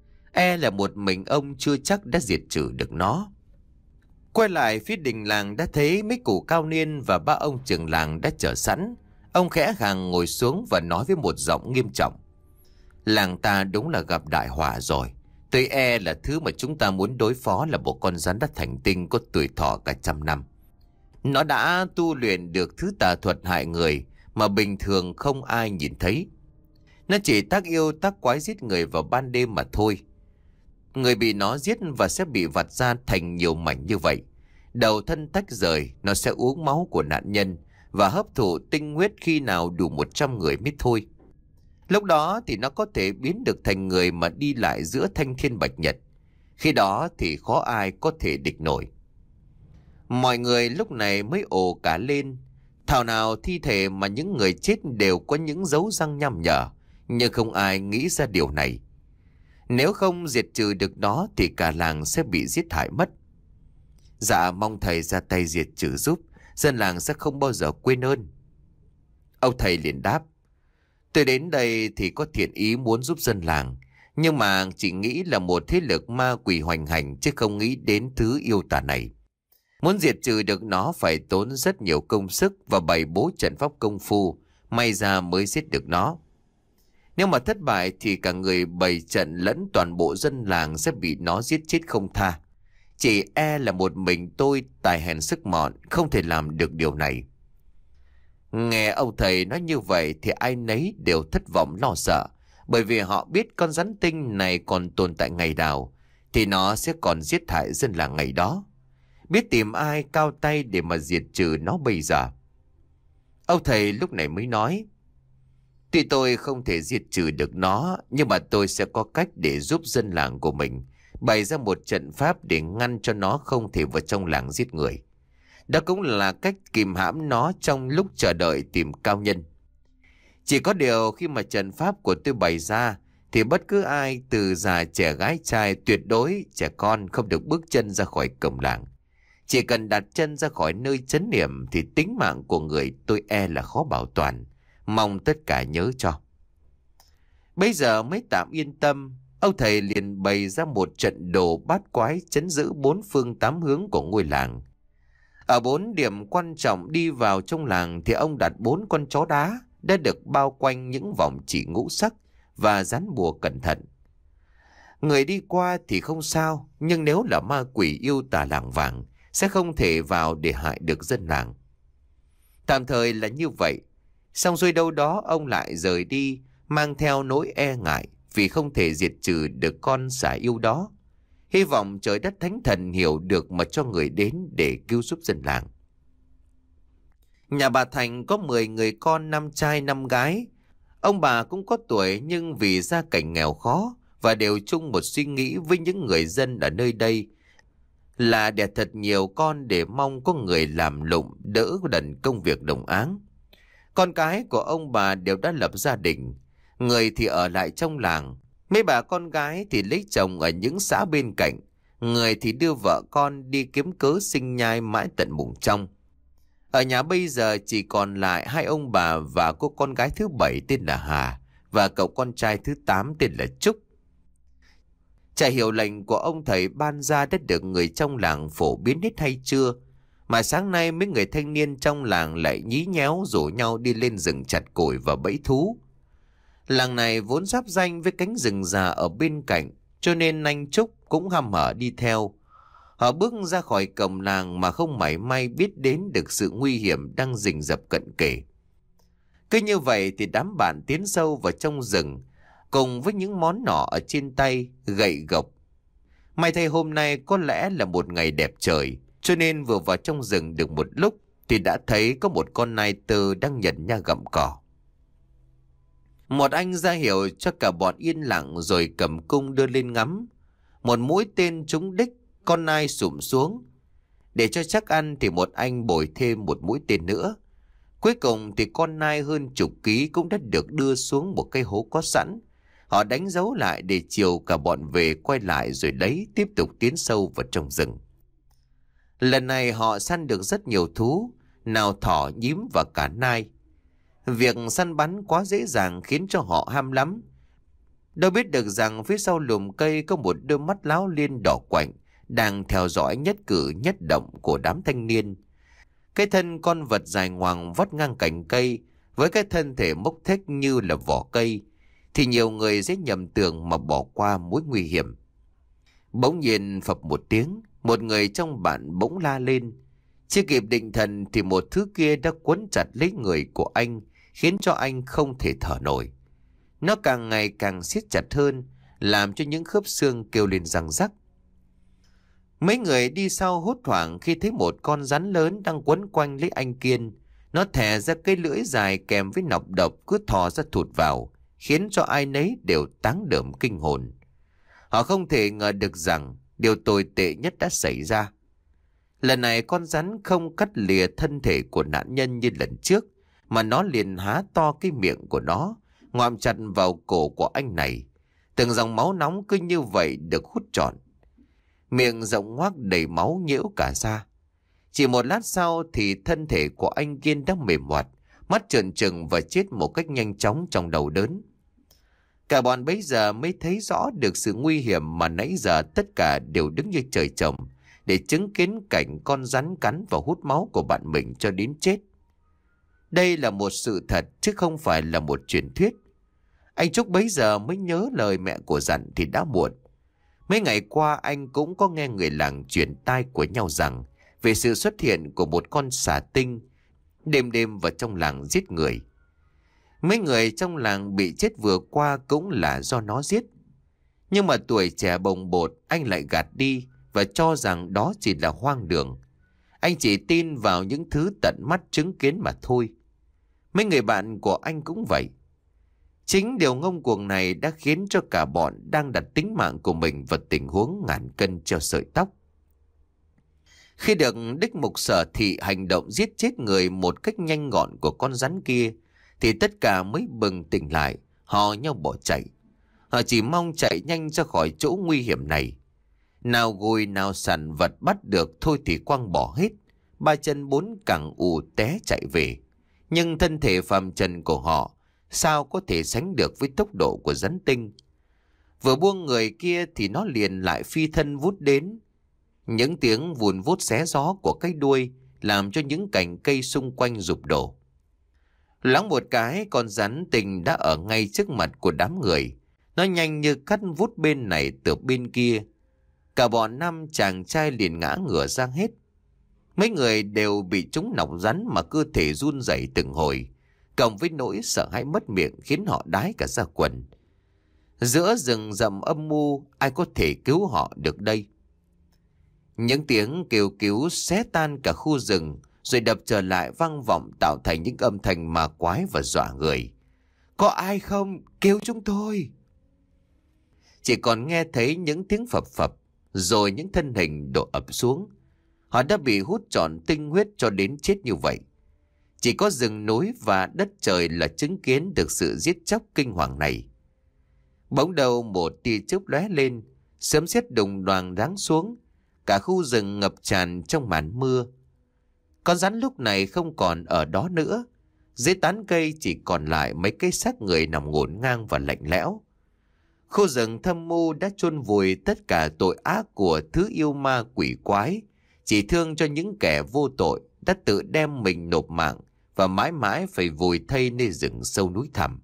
E là một mình ông chưa chắc đã diệt trừ được nó. Quay lại phía đình làng đã thấy mấy cụ cao niên và ba ông trưởng làng đã chờ sẵn. Ông khẽ khàng ngồi xuống và nói với một giọng nghiêm trọng: Làng ta đúng là gặp đại họa rồi. Tôi e là thứ mà chúng ta muốn đối phó là một con rắn đất thành tinh có tuổi thọ cả trăm năm. Nó đã tu luyện được thứ tà thuật hại người mà bình thường không ai nhìn thấy. Nó chỉ tác yêu tác quái giết người vào ban đêm mà thôi. Người bị nó giết và sẽ bị vặt ra thành nhiều mảnh như vậy. Đầu thân tách rời, nó sẽ uống máu của nạn nhân và hấp thụ tinh huyết khi nào đủ một trăm người mới thôi. Lúc đó thì nó có thể biến được thành người mà đi lại giữa thanh thiên bạch nhật. Khi đó thì khó ai có thể địch nổi. Mọi người lúc này mới ồ cả lên. Thảo nào thi thể mà những người chết đều có những dấu răng nham nhở, nhưng không ai nghĩ ra điều này. Nếu không diệt trừ được nó thì cả làng sẽ bị giết hại mất. Dạ mong thầy ra tay diệt trừ giúp, dân làng sẽ không bao giờ quên ơn. Ông thầy liền đáp: Tôi đến đây thì có thiện ý muốn giúp dân làng, nhưng mà chỉ nghĩ là một thế lực ma quỷ hoành hành chứ không nghĩ đến thứ yêu tà này. Muốn diệt trừ được nó phải tốn rất nhiều công sức và bày bố trận pháp công phu, may ra mới giết được nó. Nếu mà thất bại thì cả người bày trận lẫn toàn bộ dân làng sẽ bị nó giết chết không tha. Chỉ e là một mình tôi tài hèn sức mọn không thể làm được điều này. Nghe ông thầy nói như vậy thì ai nấy đều thất vọng lo sợ, bởi vì họ biết con rắn tinh này còn tồn tại ngày nào thì nó sẽ còn giết hại dân làng ngày đó. Biết tìm ai cao tay để mà diệt trừ nó bây giờ. Ông thầy lúc này mới nói: Tuy tôi không thể diệt trừ được nó, nhưng mà tôi sẽ có cách để giúp dân làng của mình bày ra một trận pháp để ngăn cho nó không thể vào trong làng giết người. Đó cũng là cách kìm hãm nó trong lúc chờ đợi tìm cao nhân. Chỉ có điều khi mà trận pháp của tôi bày ra thì bất cứ ai từ già trẻ gái trai, tuyệt đối trẻ con không được bước chân ra khỏi cổng làng. Chỉ cần đặt chân ra khỏi nơi trấn niệm thì tính mạng của người tôi e là khó bảo toàn. Mong tất cả nhớ cho. Bây giờ mới tạm yên tâm, ông thầy liền bày ra một trận đồ bát quái trấn giữ bốn phương tám hướng của ngôi làng. Ở bốn điểm quan trọng đi vào trong làng thì ông đặt bốn con chó đá đã được bao quanh những vòng chỉ ngũ sắc và dán bùa cẩn thận. Người đi qua thì không sao, nhưng nếu là ma quỷ yêu tà làng vàng sẽ không thể vào để hại được dân làng. Tạm thời là như vậy. Xong rồi đâu đó ông lại rời đi, mang theo nỗi e ngại vì không thể diệt trừ được con xà yêu đó. Hy vọng trời đất thánh thần hiểu được mà cho người đến để cứu giúp dân làng. Nhà bà Thành có mười người con, năm trai năm gái. Ông bà cũng có tuổi nhưng vì gia cảnh nghèo khó và đều chung một suy nghĩ với những người dân ở nơi đây là đẻ thật nhiều con để mong có người làm lụng đỡ đần công việc đồng áng. Con cái của ông bà đều đã lập gia đình, người thì ở lại trong làng, mấy bà con gái thì lấy chồng ở những xã bên cạnh, người thì đưa vợ con đi kiếm cớ sinh nhai mãi tận mùng trong. Ở nhà bây giờ chỉ còn lại hai ông bà và cô con gái thứ bảy tên là Hà và cậu con trai thứ tám tên là Trúc. Chả hiểu lệnh của ông thầy ban ra đã được người trong làng phổ biến hết hay chưa, mà sáng nay mấy người thanh niên trong làng lại nhí nhéo rủ nhau đi lên rừng chặt củi và bẫy thú. Làng này vốn giáp danh với cánh rừng già ở bên cạnh, cho nên anh Trúc cũng hăm hở đi theo. Họ bước ra khỏi cổng làng mà không mảy may biết đến được sự nguy hiểm đang rình rập cận kề. Cứ như vậy thì đám bạn tiến sâu vào trong rừng, cùng với những món nỏ ở trên tay, gậy gộc. May thay hôm nay có lẽ là một ngày đẹp trời, cho nên vừa vào trong rừng được một lúc thì đã thấy có một con nai tơ đang nhẩn nha gặm cỏ. Một anh ra hiệu cho cả bọn yên lặng rồi cầm cung đưa lên ngắm. Một mũi tên trúng đích, con nai sụm xuống. Để cho chắc ăn thì một anh bồi thêm một mũi tên nữa. Cuối cùng thì con nai hơn chục ký cũng đã được đưa xuống một cái hố có sẵn. Họ đánh dấu lại để chiều cả bọn về quay lại rồi lấy tiếp tục tiến sâu vào trong rừng. Lần này họ săn được rất nhiều thú, nào thỏ, nhím và cả nai. Việc săn bắn quá dễ dàng khiến cho họ ham lắm. Đâu biết được rằng phía sau lùm cây có một đôi mắt láo liên đỏ quạnh đang theo dõi nhất cử nhất động của đám thanh niên. Cái thân con vật dài ngoằng vót ngang cành cây với cái thân thể mốc thếch như là vỏ cây thì nhiều người dễ nhầm tưởng mà bỏ qua mối nguy hiểm. Bỗng nhiên phập một tiếng, một người trong bạn bỗng la lên. Chưa kịp định thần thì một thứ kia đã quấn chặt lấy người của anh, khiến cho anh không thể thở nổi. Nó càng ngày càng siết chặt hơn, làm cho những khớp xương kêu lên răng rắc. Mấy người đi sau hốt hoảng khi thấy một con rắn lớn đang quấn quanh lấy anh Kiên. Nó thè ra cái lưỡi dài kèm với nọc độc cứ thò ra thụt vào, khiến cho ai nấy đều táng đởm kinh hồn. Họ không thể ngờ được rằng điều tồi tệ nhất đã xảy ra. Lần này con rắn không cắt lìa thân thể của nạn nhân như lần trước, mà nó liền há to cái miệng của nó, ngoạm chặt vào cổ của anh này. Từng dòng máu nóng cứ như vậy được hút trọn. Miệng rộng ngoác đầy máu nhiễu cả ra. Chỉ một lát sau thì thân thể của anh Kiên đã mềm hoạt, mắt trợn trừng và chết một cách nhanh chóng trong đầu đớn. Cả bọn bấy giờ mới thấy rõ được sự nguy hiểm mà nãy giờ tất cả đều đứng như trời trồng để chứng kiến cảnh con rắn cắn và hút máu của bạn mình cho đến chết. Đây là một sự thật chứ không phải là một truyền thuyết. Anh Trúc bấy giờ mới nhớ lời mẹ của dặn thì đã muộn. Mấy ngày qua anh cũng có nghe người làng truyền tai của nhau rằng về sự xuất hiện của một con xà tinh đêm đêm vào trong làng giết người. Mấy người trong làng bị chết vừa qua cũng là do nó giết. Nhưng mà tuổi trẻ bồng bột anh lại gạt đi và cho rằng đó chỉ là hoang đường. Anh chỉ tin vào những thứ tận mắt chứng kiến mà thôi. Mấy người bạn của anh cũng vậy. Chính điều ngông cuồng này đã khiến cho cả bọn đang đặt tính mạng của mình vào tình huống ngàn cân treo sợi tóc. Khi được đích mục sở thị hành động giết chết người một cách nhanh gọn của con rắn kia, thì tất cả mới bừng tỉnh lại, hò nhau bỏ chạy. Họ chỉ mong chạy nhanh ra khỏi chỗ nguy hiểm này. Nào gùi nào sản vật bắt được thôi thì quăng bỏ hết. Ba chân bốn cẳng ù té chạy về. Nhưng thân thể phàm trần của họ sao có thể sánh được với tốc độ của rắn tinh. Vừa buông người kia thì nó liền lại phi thân vút đến. Những tiếng vùn vút xé gió của cái đuôi làm cho những cành cây xung quanh rụp đổ. Loáng một cái, con rắn tinh đã ở ngay trước mặt của đám người. Nó nhanh như cắt vút bên này từ bên kia. Cả bọn năm chàng trai liền ngã ngửa ra hết. Mấy người đều bị trúng nọc rắn mà cơ thể run rẩy từng hồi, cộng với nỗi sợ hãi mất miệng khiến họ đái cả ra quần. Giữa rừng rậm âm mưu, ai có thể cứu họ được đây? Những tiếng kêu cứu xé tan cả khu rừng, rồi đập trở lại vang vọng tạo thành những âm thanh ma quái và dọa người. Có ai không? Kêu chúng tôi! Chỉ còn nghe thấy những tiếng phập phập, rồi những thân hình đổ ập xuống. Họ đã bị hút trọn tinh huyết cho đến chết như vậy. Chỉ có rừng núi và đất trời là chứng kiến được sự giết chóc kinh hoàng này. Bỗng đầu một tia chớp lóe lên, sấm sét đùng đoàng giáng xuống, cả khu rừng ngập tràn trong màn mưa. Con rắn lúc này không còn ở đó nữa. Dưới tán cây chỉ còn lại mấy cái xác người nằm ngổn ngang và lạnh lẽo. Khu rừng thâm u đã chôn vùi tất cả tội ác của thứ yêu ma quỷ quái, chỉ thương cho những kẻ vô tội đã tự đem mình nộp mạng và mãi mãi phải vùi thây nơi rừng sâu núi thẳm.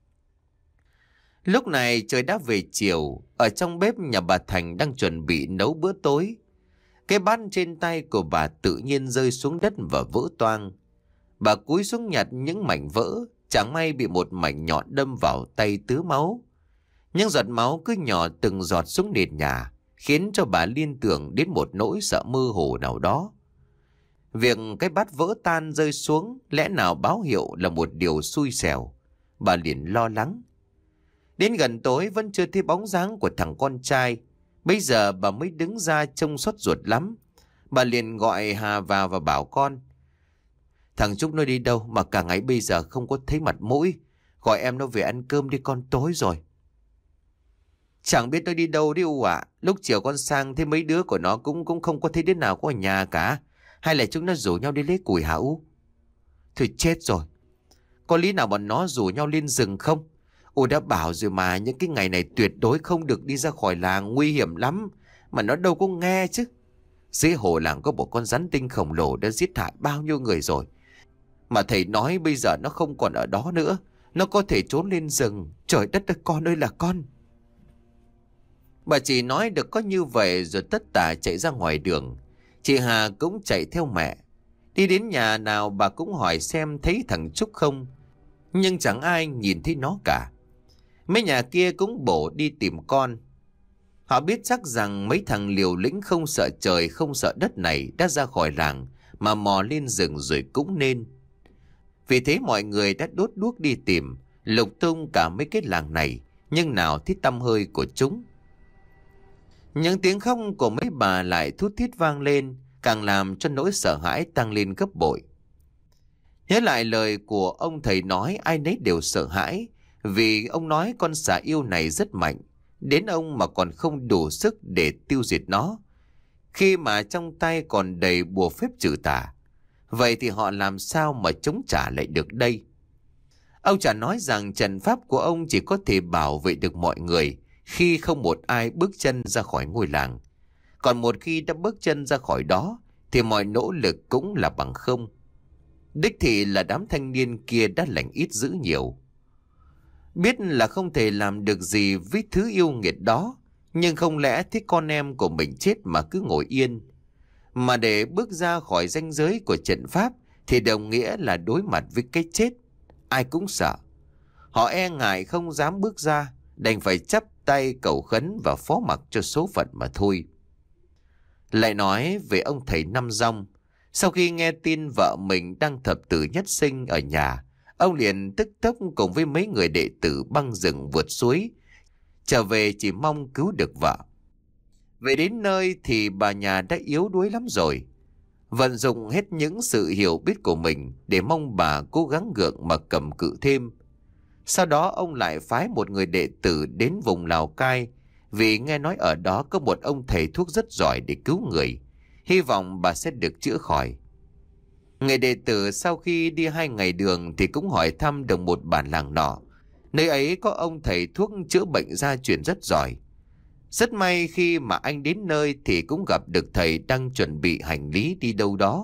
Lúc này trời đã về chiều, ở trong bếp nhà bà Thành đang chuẩn bị nấu bữa tối. Cái bát trên tay của bà tự nhiên rơi xuống đất và vỡ toang. Bà cúi xuống nhặt những mảnh vỡ, chẳng may bị một mảnh nhọn đâm vào tay tứa máu. Những giọt máu cứ nhỏ từng giọt xuống nền nhà, khiến cho bà liên tưởng đến một nỗi sợ mơ hồ nào đó. Việc cái bát vỡ tan rơi xuống lẽ nào báo hiệu là một điều xui xẻo. Bà liền lo lắng. Đến gần tối vẫn chưa thấy bóng dáng của thằng con trai. Bây giờ bà mới đứng ra trông xót ruột lắm. Bà liền gọi Hà vào và bảo con: Thằng Trúc nó đi đâu mà cả ngày bây giờ không có thấy mặt mũi. Gọi em nó về ăn cơm đi con, tối rồi. Chẳng biết nó đi đâu đi U ạ. Lúc chiều con sang thấy mấy đứa của nó cũng cũng không có thấy đứa nào có ở nhà cả. Hay là chúng nó rủ nhau đi lấy củi hả U? Thôi chết rồi. Có lý nào bọn nó rủ nhau lên rừng không? U đã bảo rồi mà, những cái ngày này tuyệt đối không được đi ra khỏi làng, nguy hiểm lắm. Mà nó đâu có nghe chứ. Dưới hồ làng có một con rắn tinh khổng lồ đã giết hại bao nhiêu người rồi. Mà thầy nói bây giờ nó không còn ở đó nữa. Nó có thể trốn lên rừng. Trời đất ơi con ơi là con. Bà chỉ nói được có như vậy rồi tất tả chạy ra ngoài đường. Chị Hà cũng chạy theo mẹ. Đi đến nhà nào bà cũng hỏi xem thấy thằng Trúc không. Nhưng chẳng ai nhìn thấy nó cả. Mấy nhà kia cũng bổ đi tìm con. Họ biết chắc rằng mấy thằng liều lĩnh không sợ trời không sợ đất này đã ra khỏi làng mà mò lên rừng rồi cũng nên. Vì thế mọi người đã đốt đuốc đi tìm, lục tung cả mấy cái làng này, nhưng nào thấy tăm hơi của chúng. Những tiếng khóc của mấy bà lại thút thít vang lên, càng làm cho nỗi sợ hãi tăng lên gấp bội. Nhớ lại lời của ông thầy nói, ai nấy đều sợ hãi, vì ông nói con xà yêu này rất mạnh, đến ông mà còn không đủ sức để tiêu diệt nó, khi mà trong tay còn đầy bùa phép trừ tà. Vậy thì họ làm sao mà chống trả lại được đây? Ông chả nói rằng trận pháp của ông chỉ có thể bảo vệ được mọi người khi không một ai bước chân ra khỏi ngôi làng. Còn một khi đã bước chân ra khỏi đó thì mọi nỗ lực cũng là bằng không. Đích thị là đám thanh niên kia đã lành ít dữ nhiều. Biết là không thể làm được gì với thứ yêu nghiệt đó, nhưng không lẽ thấy con em của mình chết mà cứ ngồi yên. Mà để bước ra khỏi ranh giới của trận pháp thì đồng nghĩa là đối mặt với cái chết. Ai cũng sợ. Họ e ngại không dám bước ra, đành phải chắp tay cầu khấn và phó mặc cho số phận mà thôi. Lại nói về ông thầy Năm Dòng. Sau khi nghe tin vợ mình đang thập tử nhất sinh ở nhà, ông liền tức tốc cùng với mấy người đệ tử băng rừng vượt suối, trở về chỉ mong cứu được vợ. Về đến nơi thì bà nhà đã yếu đuối lắm rồi. Vận dụng hết những sự hiểu biết của mình để mong bà cố gắng gượng mà cầm cự thêm. Sau đó ông lại phái một người đệ tử đến vùng Lào Cai, vì nghe nói ở đó có một ông thầy thuốc rất giỏi để cứu người, hy vọng bà sẽ được chữa khỏi. Người đệ tử sau khi đi hai ngày đường thì cũng hỏi thăm được một bản làng nọ. Nơi ấy có ông thầy thuốc chữa bệnh gia truyền rất giỏi. Rất may khi mà anh đến nơi thì cũng gặp được thầy đang chuẩn bị hành lý đi đâu đó.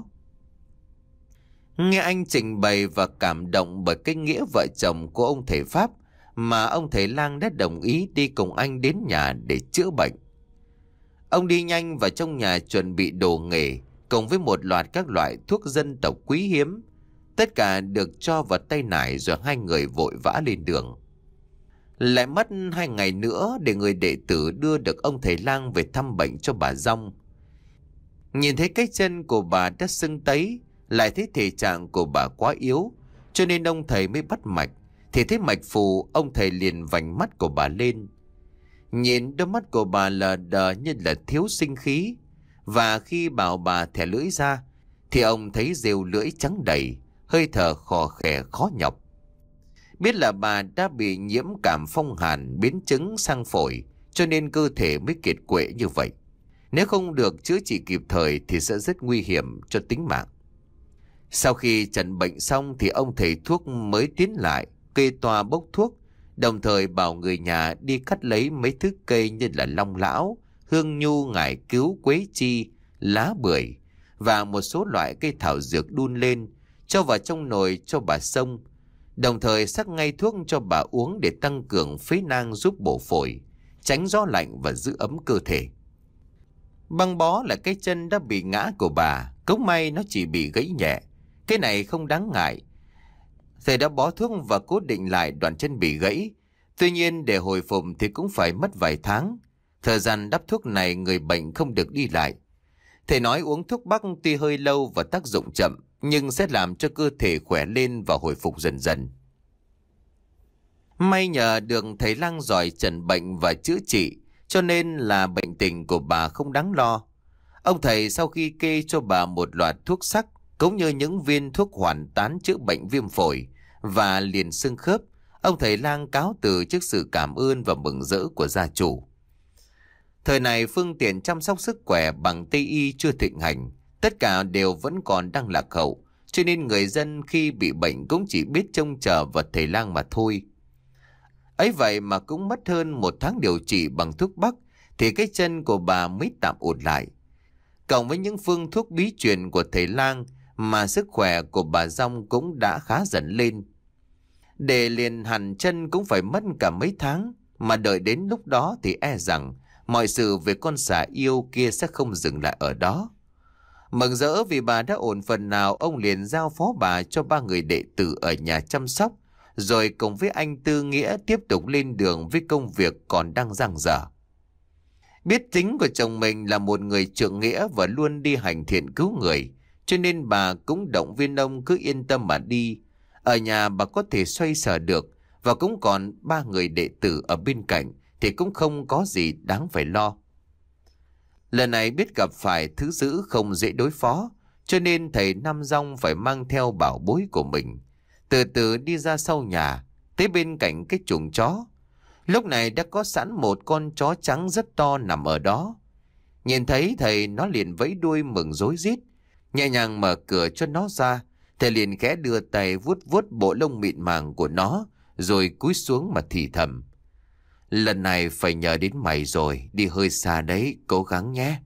Nghe anh trình bày và cảm động bởi cái nghĩa vợ chồng của ông thầy Pháp, mà ông thầy Lang đã đồng ý đi cùng anh đến nhà để chữa bệnh. Ông đi nhanh vào trong nhà chuẩn bị đồ nghề cùng với một loạt các loại thuốc dân tộc quý hiếm. Tất cả được cho vào tay nải rồi hai người vội vã lên đường. Lại mất hai ngày nữa để người đệ tử đưa được ông thầy Lang về thăm bệnh cho bà Dòng. Nhìn thấy cái chân của bà đã sưng tấy, lại thấy thể trạng của bà quá yếu, cho nên ông thầy mới bắt mạch. Thì thấy mạch phù, ông thầy liền vành mắt của bà lên. Nhìn đôi mắt của bà lờ đờ như là thiếu sinh khí. Và khi bảo bà thẻ lưỡi ra thì ông thấy rêu lưỡi trắng đầy, hơi thở khò khè khó nhọc. Biết là bà đã bị nhiễm cảm phong hàn biến chứng sang phổi, cho nên cơ thể mới kiệt quệ như vậy. Nếu không được chữa trị kịp thời thì sẽ rất nguy hiểm cho tính mạng. Sau khi trần bệnh xong thì ông thầy thuốc mới tiến lại kê toa bốc thuốc, đồng thời bảo người nhà đi cắt lấy mấy thứ cây như là long lão, hương nhu, ngải cứu, quế chi, lá bưởi và một số loại cây thảo dược đun lên, cho vào trong nồi cho bà xông. Đồng thời sắc ngay thuốc cho bà uống để tăng cường phế nang, giúp bổ phổi, tránh gió lạnh và giữ ấm cơ thể. Băng bó là cái chân đã bị ngã của bà, cũng may nó chỉ bị gãy nhẹ. Cái này không đáng ngại. Thầy đã bó thuốc và cố định lại đoạn chân bị gãy. Tuy nhiên để hồi phục thì cũng phải mất vài tháng. Thời gian đắp thuốc này người bệnh không được đi lại. Thầy nói uống thuốc bắc tuy hơi lâu và tác dụng chậm, nhưng sẽ làm cho cơ thể khỏe lên và hồi phục dần dần. May nhờ được thầy Lang giỏi chẩn bệnh và chữa trị, cho nên là bệnh tình của bà không đáng lo. Ông thầy sau khi kê cho bà một loạt thuốc sắc, cũng như những viên thuốc hoàn tán chữa bệnh viêm phổi và liền xương khớp, ông thầy Lang cáo từ trước sự cảm ơn và mừng rỡ của gia chủ. Thời này phương tiện chăm sóc sức khỏe bằng Tây y chưa thịnh hành, tất cả đều vẫn còn đang lạc hậu, cho nên người dân khi bị bệnh cũng chỉ biết trông chờ vào thầy Lang mà thôi. Ấy vậy mà cũng mất hơn một tháng điều trị bằng thuốc bắc thì cái chân của bà mới tạm ổn lại. Cộng với những phương thuốc bí truyền của thầy Lang mà sức khỏe của bà Dòng cũng đã khá dần lên. Để liền hẳn chân cũng phải mất cả mấy tháng, mà đợi đến lúc đó thì e rằng mọi sự về con xà yêu kia sẽ không dừng lại ở đó. Mừng rỡ vì bà đã ổn phần nào, ông liền giao phó bà cho ba người đệ tử ở nhà chăm sóc rồi cùng với anh Tư Nghĩa tiếp tục lên đường với công việc còn đang dang dở. Biết tính của chồng mình là một người trượng nghĩa và luôn đi hành thiện cứu người, cho nên bà cũng động viên ông cứ yên tâm mà đi. Ở nhà bà có thể xoay sở được, và cũng còn ba người đệ tử ở bên cạnh thì cũng không có gì đáng phải lo. Lần này biết gặp phải thứ dữ không dễ đối phó, cho nên thầy Nam Dòng phải mang theo bảo bối của mình, từ từ đi ra sau nhà, tới bên cạnh cái chuồng chó. Lúc này đã có sẵn một con chó trắng rất to nằm ở đó. Nhìn thấy thầy, nó liền vẫy đuôi mừng rối rít, nhẹ nhàng mở cửa cho nó ra. Thầy liền khẽ đưa tay vuốt vuốt bộ lông mịn màng của nó, rồi cúi xuống mà thì thầm: "Lần này phải nhờ đến mày rồi, đi hơi xa đấy, cố gắng nhé."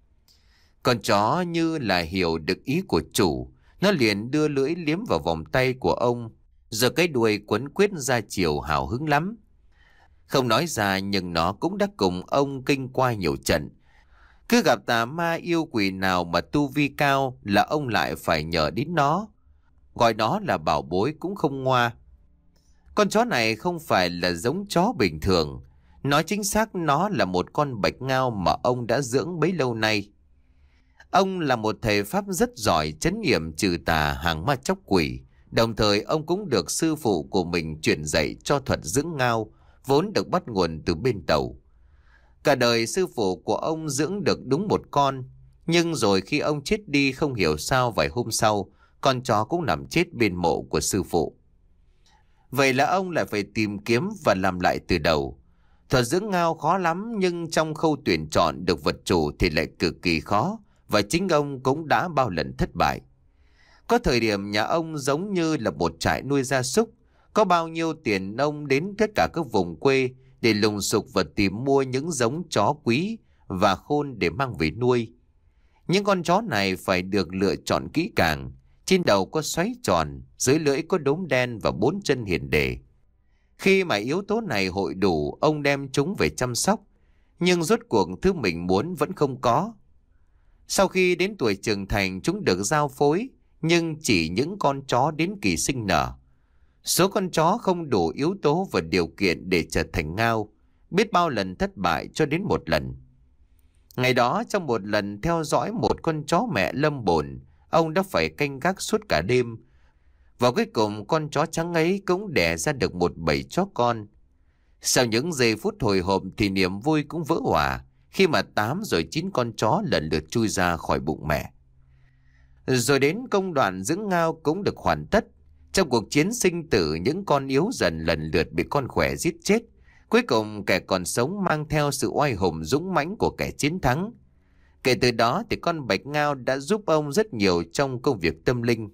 Con chó như là hiểu được ý của chủ, nó liền đưa lưỡi liếm vào vòng tay của ông, rồi cái đuôi quấn quýt ra chiều hào hứng lắm. Không nói ra nhưng nó cũng đã cùng ông kinh qua nhiều trận. Cứ gặp tà ma yêu quỷ nào mà tu vi cao là ông lại phải nhờ đến nó. Gọi nó là bảo bối cũng không ngoa. Con chó này không phải là giống chó bình thường. Nói chính xác, nó là một con bạch ngao mà ông đã dưỡng bấy lâu nay. Ông là một thầy pháp rất giỏi trấn yểm trừ tà hàng ma chóc quỷ. Đồng thời ông cũng được sư phụ của mình truyền dạy cho thuật dưỡng ngao, vốn được bắt nguồn từ bên Tàu. Cả đời sư phụ của ông dưỡng được đúng một con, nhưng rồi khi ông chết đi không hiểu sao vài hôm sau, con chó cũng nằm chết bên mộ của sư phụ. Vậy là ông lại phải tìm kiếm và làm lại từ đầu. Thuật dưỡng ngao khó lắm, nhưng trong khâu tuyển chọn được vật chủ thì lại cực kỳ khó, và chính ông cũng đã bao lần thất bại. Có thời điểm nhà ông giống như là một trại nuôi gia súc, có bao nhiêu tiền ông đến tất cả các vùng quê để lùng sục và tìm mua những giống chó quý và khôn để mang về nuôi. Những con chó này phải được lựa chọn kỹ càng. Trên đầu có xoáy tròn, dưới lưỡi có đốm đen và bốn chân hiền đề. Khi mà yếu tố này hội đủ, ông đem chúng về chăm sóc, nhưng rốt cuộc thứ mình muốn vẫn không có. Sau khi đến tuổi trưởng thành, chúng được giao phối, nhưng chỉ những con chó đến kỳ sinh nở. Số con chó không đủ yếu tố và điều kiện để trở thành ngao, biết bao lần thất bại cho đến một lần. Ngày đó, trong một lần theo dõi một con chó mẹ lâm bồn, ông đã phải canh gác suốt cả đêm. Và cuối cùng con chó trắng ấy cũng đẻ ra được một bầy chó con. Sau những giây phút hồi hộp thì niềm vui cũng vỡ òa, khi mà tám rồi chín con chó lần lượt chui ra khỏi bụng mẹ. Rồi đến công đoạn dưỡng ngao cũng được hoàn tất. Trong cuộc chiến sinh tử, những con yếu dần lần lượt bị con khỏe giết chết. Cuối cùng kẻ còn sống mang theo sự oai hùng dũng mãnh của kẻ chiến thắng. Kể từ đó thì con bạch ngao đã giúp ông rất nhiều trong công việc tâm linh.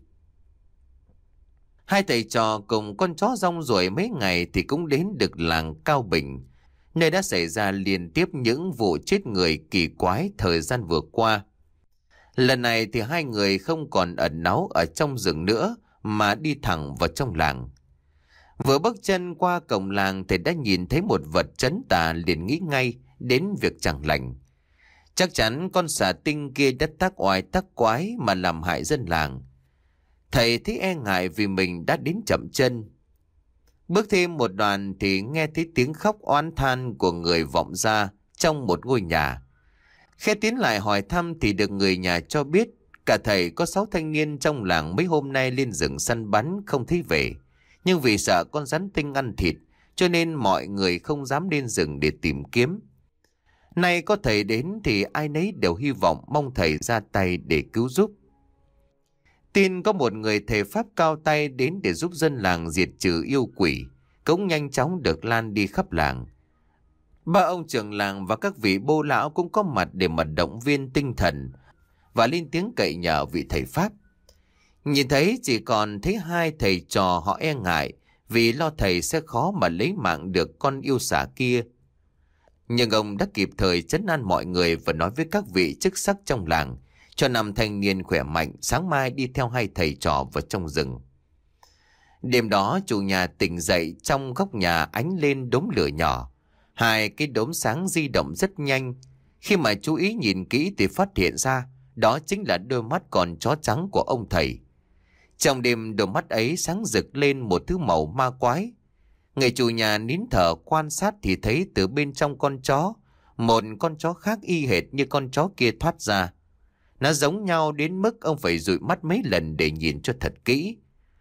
Hai thầy trò cùng con chó rong ruổi mấy ngày thì cũng đến được làng Cao Bình, nơi đã xảy ra liên tiếp những vụ chết người kỳ quái thời gian vừa qua. Lần này thì hai người không còn ẩn náu ở trong rừng nữa, mà đi thẳng vào trong làng. Vừa bước chân qua cổng làng thì đã nhìn thấy một vật trấn tà, liền nghĩ ngay đến việc chẳng lành. Chắc chắn con xà tinh kia đã tác oai tác quái mà làm hại dân làng. Thầy thấy e ngại vì mình đã đến chậm chân. Bước thêm một đoạn thì nghe thấy tiếng khóc oán than của người vọng ra trong một ngôi nhà. Khẽ tiến lại hỏi thăm thì được người nhà cho biết cả thầy có sáu thanh niên trong làng mấy hôm nay lên rừng săn bắn không thấy về. Nhưng vì sợ con rắn tinh ăn thịt, cho nên mọi người không dám lên rừng để tìm kiếm. Nay có thầy đến thì ai nấy đều hy vọng mong thầy ra tay để cứu giúp. Tin có một người thầy pháp cao tay đến để giúp dân làng diệt trừ yêu quỷ cũng nhanh chóng được lan đi khắp làng. Ba ông trưởng làng và các vị bô lão cũng có mặt để mà động viên tinh thần và lên tiếng cậy nhờ vị thầy pháp. Nhìn thấy chỉ còn thấy hai thầy trò, họ e ngại vì lo thầy sẽ khó mà lấy mạng được con yêu xà kia. Nhưng ông đã kịp thời trấn an mọi người và nói với các vị chức sắc trong làng cho năm thanh niên khỏe mạnh sáng mai đi theo hai thầy trò vào trong rừng. Đêm đó chủ nhà tỉnh dậy, trong góc nhà ánh lên đốm lửa nhỏ. Hai cái đốm sáng di động rất nhanh. Khi mà chú ý nhìn kỹ thì phát hiện ra đó chính là đôi mắt con chó trắng của ông thầy. Trong đêm đôi mắt ấy sáng rực lên một thứ màu ma quái. Người chủ nhà nín thở quan sát thì thấy từ bên trong con chó, một con chó khác y hệt như con chó kia thoát ra. Nó giống nhau đến mức ông phải dụi mắt mấy lần để nhìn cho thật kỹ.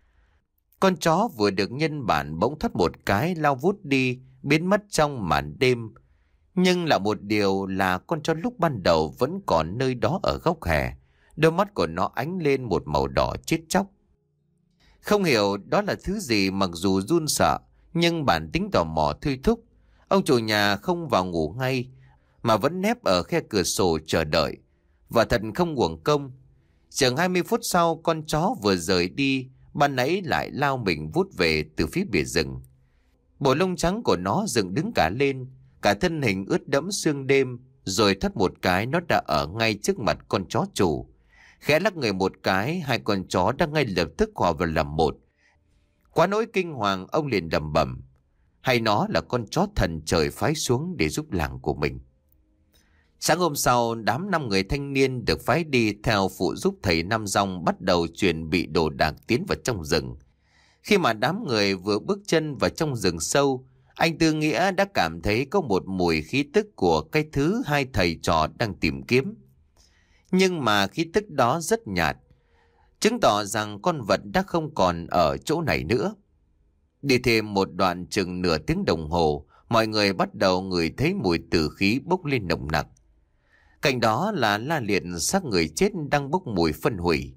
Con chó vừa được nhân bản bỗng thoát một cái lao vút đi, biến mất trong màn đêm. Nhưng là một điều là con chó lúc ban đầu vẫn còn nơi đó ở góc hè. Đôi mắt của nó ánh lên một màu đỏ chết chóc. Không hiểu đó là thứ gì, mặc dù run sợ, nhưng bản tính tò mò thôi thúc. Ông chủ nhà không vào ngủ ngay, mà vẫn nép ở khe cửa sổ chờ đợi. Và thật không uổng công. Chừng hai mươi phút sau, con chó vừa rời đi, ban nãy lại lao mình vút về từ phía bìa rừng. Bộ lông trắng của nó dựng đứng cả lên, cả thân hình ướt đẫm sương đêm, rồi thoát một cái nó đã ở ngay trước mặt con chó chủ. Khẽ lắc người một cái, hai con chó đã ngay lập tức hòa vào làm một. Quá nỗi kinh hoàng, ông liền đầm bầm: hay nó là con chó thần trời phái xuống để giúp làng của mình. Sáng hôm sau, đám năm người thanh niên được phái đi theo phụ giúp thầy Năm Dòng bắt đầu chuẩn bị đồ đạc tiến vào trong rừng. Khi mà đám người vừa bước chân vào trong rừng sâu, anh Tư Nghĩa đã cảm thấy có một mùi khí tức của cái thứ hai thầy trò đang tìm kiếm. Nhưng mà khí tức đó rất nhạt, chứng tỏ rằng con vật đã không còn ở chỗ này nữa. Đi thêm một đoạn chừng nửa tiếng đồng hồ, mọi người bắt đầu ngửi thấy mùi tử khí bốc lên nồng nặc. Cạnh đó là la liệt xác người chết đang bốc mùi phân hủy.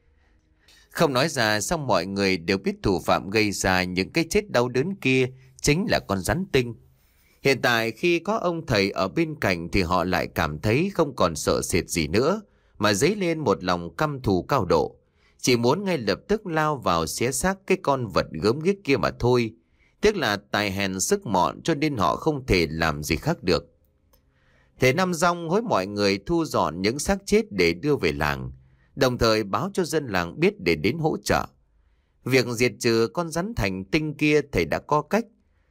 Không nói ra sao mọi người đều biết thủ phạm gây ra những cái chết đau đớn kia chính là con rắn tinh. Hiện tại khi có ông thầy ở bên cạnh thì họ lại cảm thấy không còn sợ sệt gì nữa, mà dấy lên một lòng căm thù cao độ. Chỉ muốn ngay lập tức lao vào xé xác cái con vật gớm ghiếc kia mà thôi. Tiếc là tài hèn sức mọn cho nên họ không thể làm gì khác được. Thầy Năm Dòng hối mọi người thu dọn những xác chết để đưa về làng, đồng thời báo cho dân làng biết để đến hỗ trợ. Việc diệt trừ con rắn thành tinh kia thầy đã có cách.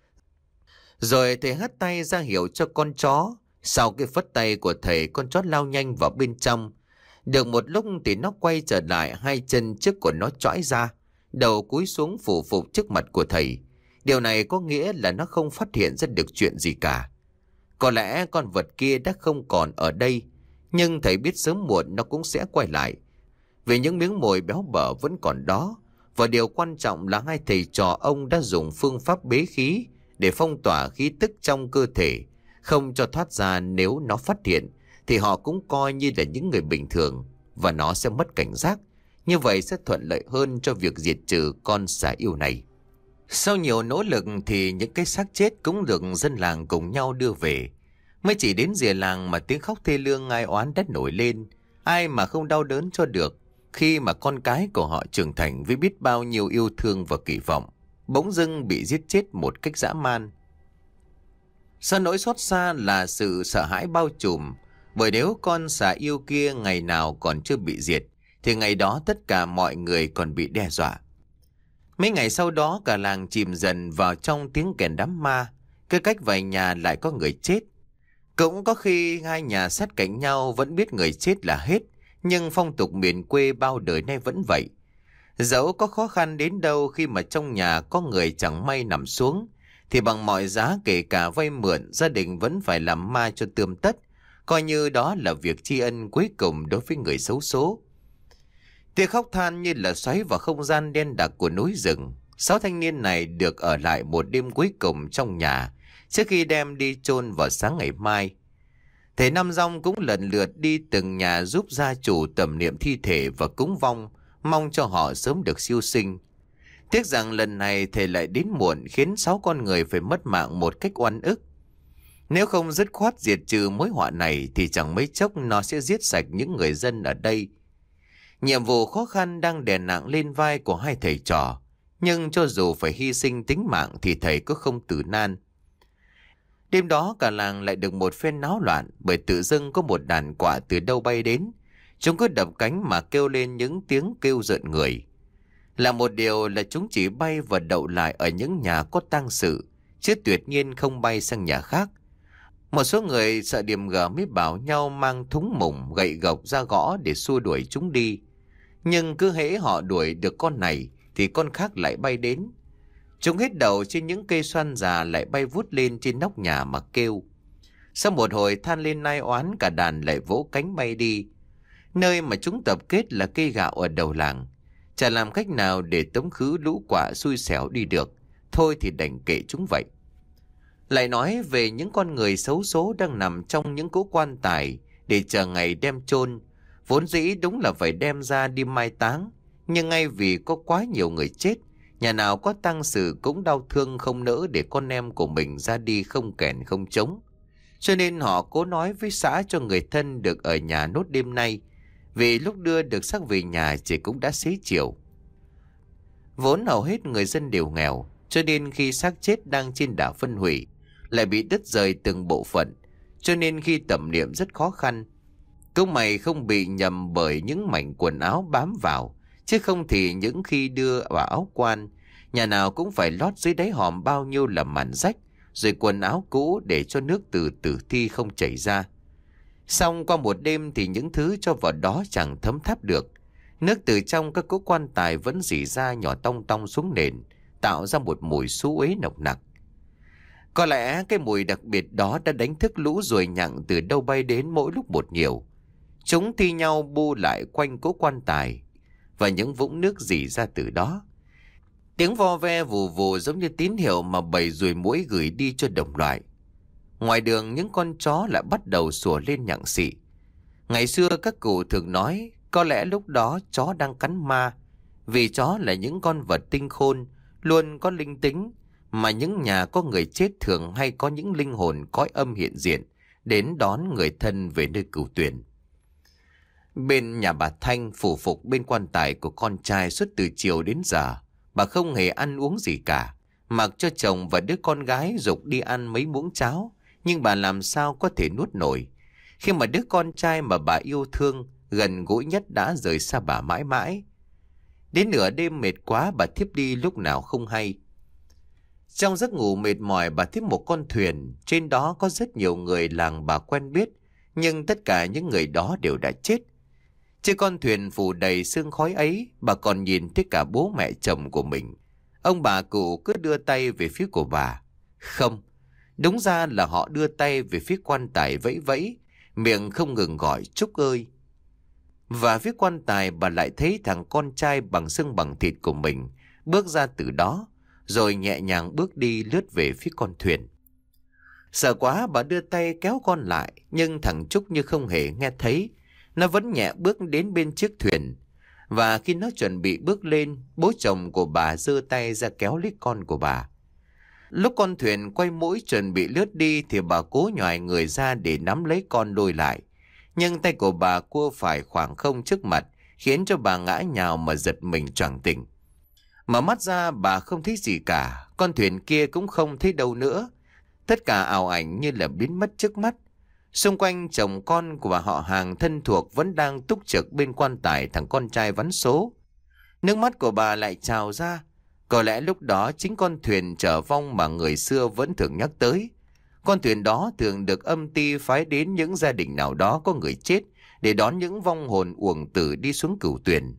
Rồi thầy hất tay ra hiệu cho con chó. Sau cái phất tay của thầy, con chó lao nhanh vào bên trong. Được một lúc thì nó quay trở lại, hai chân trước của nó chõi ra, đầu cúi xuống phủ phục trước mặt của thầy. Điều này có nghĩa là nó không phát hiện ra được chuyện gì cả. Có lẽ con vật kia đã không còn ở đây, nhưng thầy biết sớm muộn nó cũng sẽ quay lại. Vì những miếng mồi béo bở vẫn còn đó. Và điều quan trọng là hai thầy trò ông đã dùng phương pháp bế khí để phong tỏa khí tức trong cơ thể, không cho thoát ra. Nếu nó phát hiện thì họ cũng coi như là những người bình thường, và nó sẽ mất cảnh giác. Như vậy sẽ thuận lợi hơn cho việc diệt trừ con xà yêu này. Sau nhiều nỗ lực thì những cái xác chết cũng được dân làng cùng nhau đưa về. Mới chỉ đến rìa làng mà tiếng khóc thê lương ai oán đã nổi lên. Ai mà không đau đớn cho được khi mà con cái của họ trưởng thành với biết bao nhiêu yêu thương và kỳ vọng, bỗng dưng bị giết chết một cách dã man. Sau nỗi xót xa là sự sợ hãi bao trùm, bởi nếu con xà yêu kia ngày nào còn chưa bị diệt thì ngày đó tất cả mọi người còn bị đe dọa. Mấy ngày sau đó cả làng chìm dần vào trong tiếng kèn đám ma. Cứ cách vài nhà lại có người chết. Cũng có khi hai nhà sát cạnh nhau vẫn biết người chết là hết, nhưng phong tục miền quê bao đời nay vẫn vậy. Dẫu có khó khăn đến đâu, khi mà trong nhà có người chẳng may nằm xuống thì bằng mọi giá, kể cả vay mượn, gia đình vẫn phải làm ma cho tươm tất, coi như đó là việc tri ân cuối cùng đối với người xấu số. Tiếng khóc than như là xoáy vào không gian đen đặc của núi rừng. Sáu thanh niên này được ở lại một đêm cuối cùng trong nhà trước khi đem đi chôn vào sáng ngày mai. Thầy Năm Dòng cũng lần lượt đi từng nhà giúp gia chủ tẩm niệm thi thể và cúng vong, mong cho họ sớm được siêu sinh. Tiếc rằng lần này thầy lại đến muộn, khiến sáu con người phải mất mạng một cách oan ức. Nếu không dứt khoát diệt trừ mối họa này thì chẳng mấy chốc nó sẽ giết sạch những người dân ở đây. Nhiệm vụ khó khăn đang đè nặng lên vai của hai thầy trò, nhưng cho dù phải hy sinh tính mạng thì thầy cũng không tử nan. Đêm đó cả làng lại được một phen náo loạn, bởi tự dưng có một đàn quạ từ đâu bay đến. Chúng cứ đập cánh mà kêu lên những tiếng kêu rợn người. Là một điều là chúng chỉ bay và đậu lại ở những nhà có tang sự, chứ tuyệt nhiên không bay sang nhà khác. Một số người sợ điểm gở mới bảo nhau mang thúng mùng, gậy gộc ra gõ để xua đuổi chúng đi. Nhưng cứ hễ họ đuổi được con này thì con khác lại bay đến. Chúng hết đầu trên những cây xoan già lại bay vút lên trên nóc nhà mà kêu. Sau một hồi than lên nai oán, cả đàn lại vỗ cánh bay đi. Nơi mà chúng tập kết là cây gạo ở đầu làng. Chả làm cách nào để tống khứ lũ quạ xui xẻo đi được. Thôi thì đành kệ chúng vậy. Lại nói về những con người xấu số đang nằm trong những cỗ quan tài để chờ ngày đem chôn. Vốn dĩ đúng là phải đem ra đi mai táng, nhưng ngay vì có quá nhiều người chết, nhà nào có tang sự cũng đau thương không nỡ để con em của mình ra đi không kèn không trống. Cho nên họ cố nói với xã cho người thân được ở nhà nốt đêm nay, vì lúc đưa được xác về nhà chỉ cũng đã xế chiều. Vốn hầu hết người dân đều nghèo, cho nên khi xác chết đang trên đà phân hủy, lại bị đứt rời từng bộ phận, cho nên khi tẩm liệm rất khó khăn. Cũng may không bị nhầm bởi những mảnh quần áo bám vào, chứ không thì những khi đưa vào áo quan, nhà nào cũng phải lót dưới đáy hòm bao nhiêu là màn rách, rồi quần áo cũ để cho nước từ tử thi không chảy ra. Xong qua một đêm thì những thứ cho vào đó chẳng thấm tháp được. Nước từ trong các cỗ quan tài vẫn rỉ ra nhỏ tong tong xuống nền, tạo ra một mùi xú uế nồng nặc. Có lẽ cái mùi đặc biệt đó đã đánh thức lũ ruồi nhặng từ đâu bay đến mỗi lúc một nhiều. Chúng thi nhau bu lại quanh cỗ quan tài, và những vũng nước rỉ ra từ đó. Tiếng vo ve vù vù giống như tín hiệu mà bầy ruồi muỗi gửi đi cho đồng loại. Ngoài đường những con chó lại bắt đầu sủa lên nhặng xị. Ngày xưa các cụ thường nói có lẽ lúc đó chó đang cắn ma, vì chó là những con vật tinh khôn, luôn có linh tính, mà những nhà có người chết thường hay có những linh hồn cõi âm hiện diện đến đón người thân về nơi cửu tuyển. Bên nhà bà Thanh phủ phục bên quan tài của con trai suốt từ chiều đến giờ. Bà không hề ăn uống gì cả, mặc cho chồng và đứa con gái giục đi ăn mấy muỗng cháo, nhưng bà làm sao có thể nuốt nổi, khi mà đứa con trai mà bà yêu thương, gần gũi nhất đã rời xa bà mãi mãi. Đến nửa đêm mệt quá, bà thiếp đi lúc nào không hay. Trong giấc ngủ mệt mỏi, bà thiếp một con thuyền, trên đó có rất nhiều người làng bà quen biết, nhưng tất cả những người đó đều đã chết. Trên con thuyền phủ đầy sương khói ấy, bà còn nhìn thấy cả bố mẹ chồng của mình. Ông bà cụ cứ đưa tay về phía của bà. Không, đúng ra là họ đưa tay về phía quan tài vẫy vẫy, miệng không ngừng gọi Trúc ơi. Và phía quan tài bà lại thấy thằng con trai bằng xương bằng thịt của mình bước ra từ đó, rồi nhẹ nhàng bước đi lướt về phía con thuyền. Sợ quá, bà đưa tay kéo con lại, nhưng thằng Trúc như không hề nghe thấy. Nó vẫn nhẹ bước đến bên chiếc thuyền. Và khi nó chuẩn bị bước lên, bố chồng của bà giơ tay ra kéo lấy con của bà. Lúc con thuyền quay mũi chuẩn bị lướt đi thì bà cố nhoài người ra để nắm lấy con đôi lại. Nhưng tay của bà cua phải khoảng không trước mặt, khiến cho bà ngã nhào mà giật mình choàng tỉnh. Mở mắt ra bà không thấy gì cả, con thuyền kia cũng không thấy đâu nữa. Tất cả ảo ảnh như là biến mất trước mắt. Xung quanh chồng con của bà họ hàng thân thuộc vẫn đang túc trực bên quan tài thằng con trai vắn số. Nước mắt của bà lại trào ra. Có lẽ lúc đó chính con thuyền chở vong mà người xưa vẫn thường nhắc tới. Con thuyền đó thường được âm ty phái đến những gia đình nào đó có người chết để đón những vong hồn uổng tử đi xuống cửu tuyển.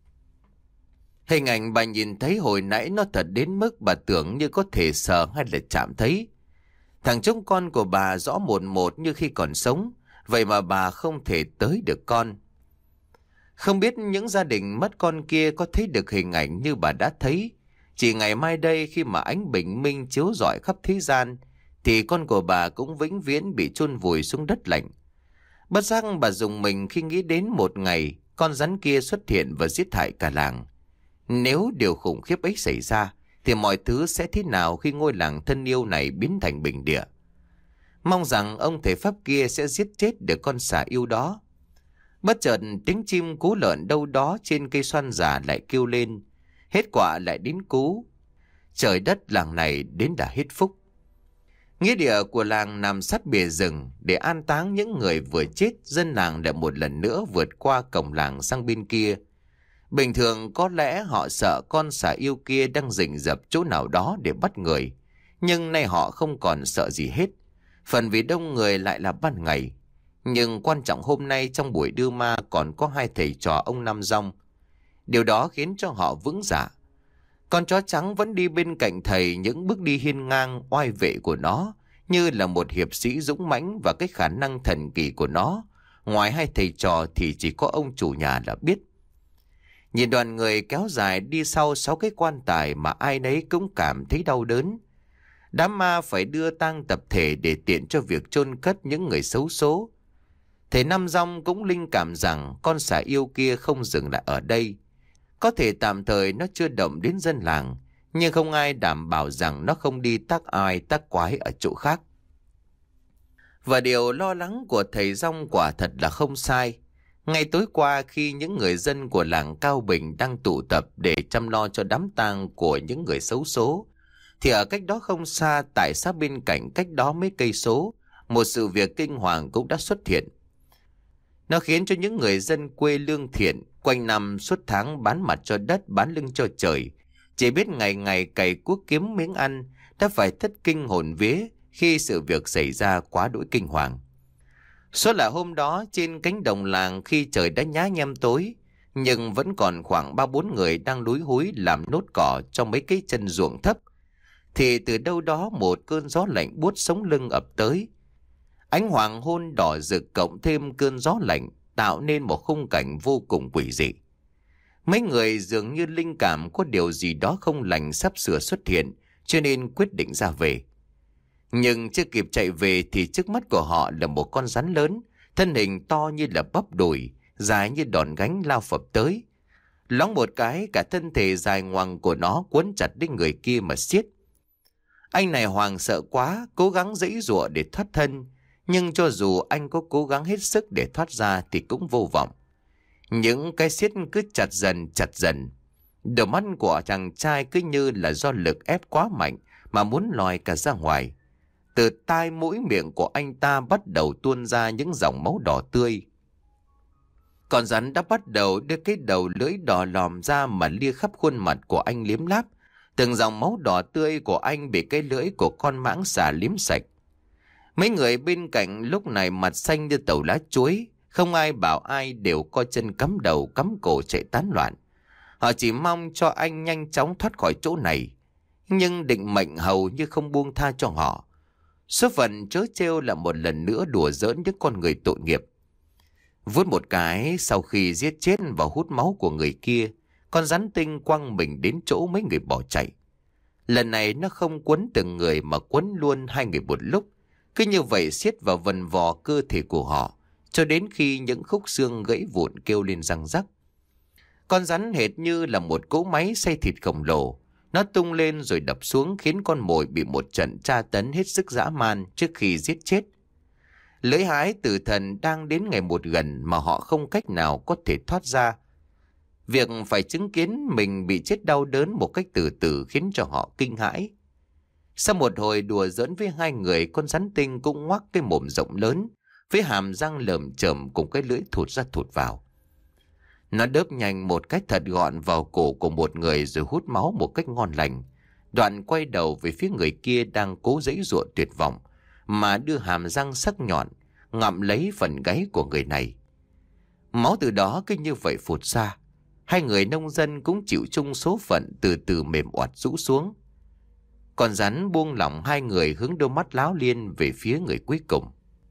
Hình ảnh bà nhìn thấy hồi nãy nó thật đến mức bà tưởng như có thể sờ hay là chạm thấy. Thằng trông con của bà rõ một một như khi còn sống, vậy mà bà không thể tới được con. Không biết những gia đình mất con kia có thấy được hình ảnh như bà đã thấy. Chỉ ngày mai đây khi mà ánh bình minh chiếu rọi khắp thế gian, thì con của bà cũng vĩnh viễn bị chôn vùi xuống đất lạnh. Bất giác bà dùng mình khi nghĩ đến một ngày con rắn kia xuất hiện và giết hại cả làng. Nếu điều khủng khiếp ấy xảy ra, thì mọi thứ sẽ thế nào khi ngôi làng thân yêu này biến thành bình địa? Mong rằng ông thầy Pháp kia sẽ giết chết được con xà yêu đó. Bất chợt tiếng chim cú lợn đâu đó trên cây xoan già lại kêu lên. Hết quả lại đến cú. Trời đất làng này đến đã hết phúc. Nghĩa địa của làng nằm sát bìa rừng để an táng những người vừa chết. Dân làng lại một lần nữa vượt qua cổng làng sang bên kia. Bình thường có lẽ họ sợ con xà yêu kia đang rình rập chỗ nào đó để bắt người. Nhưng nay họ không còn sợ gì hết. Phần vì đông người lại là ban ngày. Nhưng quan trọng hôm nay trong buổi đưa ma còn có hai thầy trò ông Năm Dòng. Điều đó khiến cho họ vững dạ. Con chó trắng vẫn đi bên cạnh thầy, những bước đi hiên ngang oai vệ của nó như là một hiệp sĩ dũng mãnh, và cái khả năng thần kỳ của nó, ngoài hai thầy trò thì chỉ có ông chủ nhà là biết. Nhìn đoàn người kéo dài đi sau sáu cái quan tài mà ai nấy cũng cảm thấy đau đớn. Đám ma phải đưa tang tập thể để tiện cho việc chôn cất những người xấu số. Thầy Năm Dòng cũng linh cảm rằng con xà yêu kia không dừng lại ở đây. Có thể tạm thời nó chưa động đến dân làng, nhưng không ai đảm bảo rằng nó không đi tác ai tác quái ở chỗ khác. Và điều lo lắng của thầy Dòng quả thật là không sai. Ngay tối qua, khi những người dân của làng Cao Bình đang tụ tập để chăm lo cho đám tang của những người xấu số, thì ở cách đó không xa, tại xã bên cạnh cách đó mấy cây số, một sự việc kinh hoàng cũng đã xuất hiện. Nó khiến cho những người dân quê lương thiện quanh năm suốt tháng bán mặt cho đất, bán lưng cho trời, chỉ biết ngày ngày cày cuốc kiếm miếng ăn, đã phải thất kinh hồn vía khi sự việc xảy ra quá đỗi kinh hoàng. Số là hôm đó trên cánh đồng làng, khi trời đã nhá nhem tối, nhưng vẫn còn khoảng ba bốn người đang lúi húi làm nốt cỏ trong mấy cái chân ruộng thấp, thì từ đâu đó một cơn gió lạnh buốt sống lưng ập tới. Ánh hoàng hôn đỏ rực cộng thêm cơn gió lạnh tạo nên một khung cảnh vô cùng quỷ dị. Mấy người dường như linh cảm có điều gì đó không lành sắp sửa xuất hiện, cho nên quyết định ra về. Nhưng chưa kịp chạy về thì trước mắt của họ là một con rắn lớn, thân hình to như là bắp đùi, dài như đòn gánh lao phập tới. Loáng một cái, cả thân thể dài ngoằng của nó quấn chặt đến người kia mà siết. Anh này hoảng sợ quá, cố gắng giãy giụa để thoát thân, nhưng cho dù anh có cố gắng hết sức để thoát ra thì cũng vô vọng. Những cái siết cứ chặt dần chặt dần. Đôi mắt của chàng trai cứ như là do lực ép quá mạnh mà muốn lòi cả ra ngoài. Từ tai mũi miệng của anh ta bắt đầu tuôn ra những dòng máu đỏ tươi. Con rắn đã bắt đầu đưa cái đầu lưỡi đỏ lòm ra mà lia khắp khuôn mặt của anh liếm láp. Từng dòng máu đỏ tươi của anh bị cái lưỡi của con mãng xà liếm sạch. Mấy người bên cạnh lúc này mặt xanh như tàu lá chuối, không ai bảo ai, đều co chân cắm đầu cắm cổ chạy tán loạn. Họ chỉ mong cho anh nhanh chóng thoát khỏi chỗ này, nhưng định mệnh hầu như không buông tha cho họ. Số phận trớ trêu là một lần nữa đùa giỡn những con người tội nghiệp. Vuốt một cái, sau khi giết chết và hút máu của người kia, con rắn tinh quăng mình đến chỗ mấy người bỏ chạy. Lần này nó không quấn từng người mà quấn luôn hai người một lúc, cứ như vậy siết vào vần vò cơ thể của họ, cho đến khi những khúc xương gãy vụn kêu lên răng rắc. Con rắn hệt như là một cỗ máy xay thịt khổng lồ. Nó tung lên rồi đập xuống, khiến con mồi bị một trận tra tấn hết sức dã man trước khi giết chết. Lưỡi hái tử thần đang đến ngày một gần mà họ không cách nào có thể thoát ra. Việc phải chứng kiến mình bị chết đau đớn một cách từ từ khiến cho họ kinh hãi. Sau một hồi đùa giỡn với hai người, con rắn tinh cũng ngoác cái mồm rộng lớn, với hàm răng lởm chởm cùng cái lưỡi thụt ra thụt vào. Nó đớp nhanh một cách thật gọn vào cổ của một người rồi hút máu một cách ngon lành. Đoạn quay đầu về phía người kia đang cố giãy giụa tuyệt vọng, mà đưa hàm răng sắc nhọn ngậm lấy phần gáy của người này. Máu từ đó cứ như vậy phụt ra. Hai người nông dân cũng chịu chung số phận, từ từ mềm oặt rũ xuống. Con rắn buông lỏng hai người, hướng đôi mắt láo liên về phía người cuối cùng.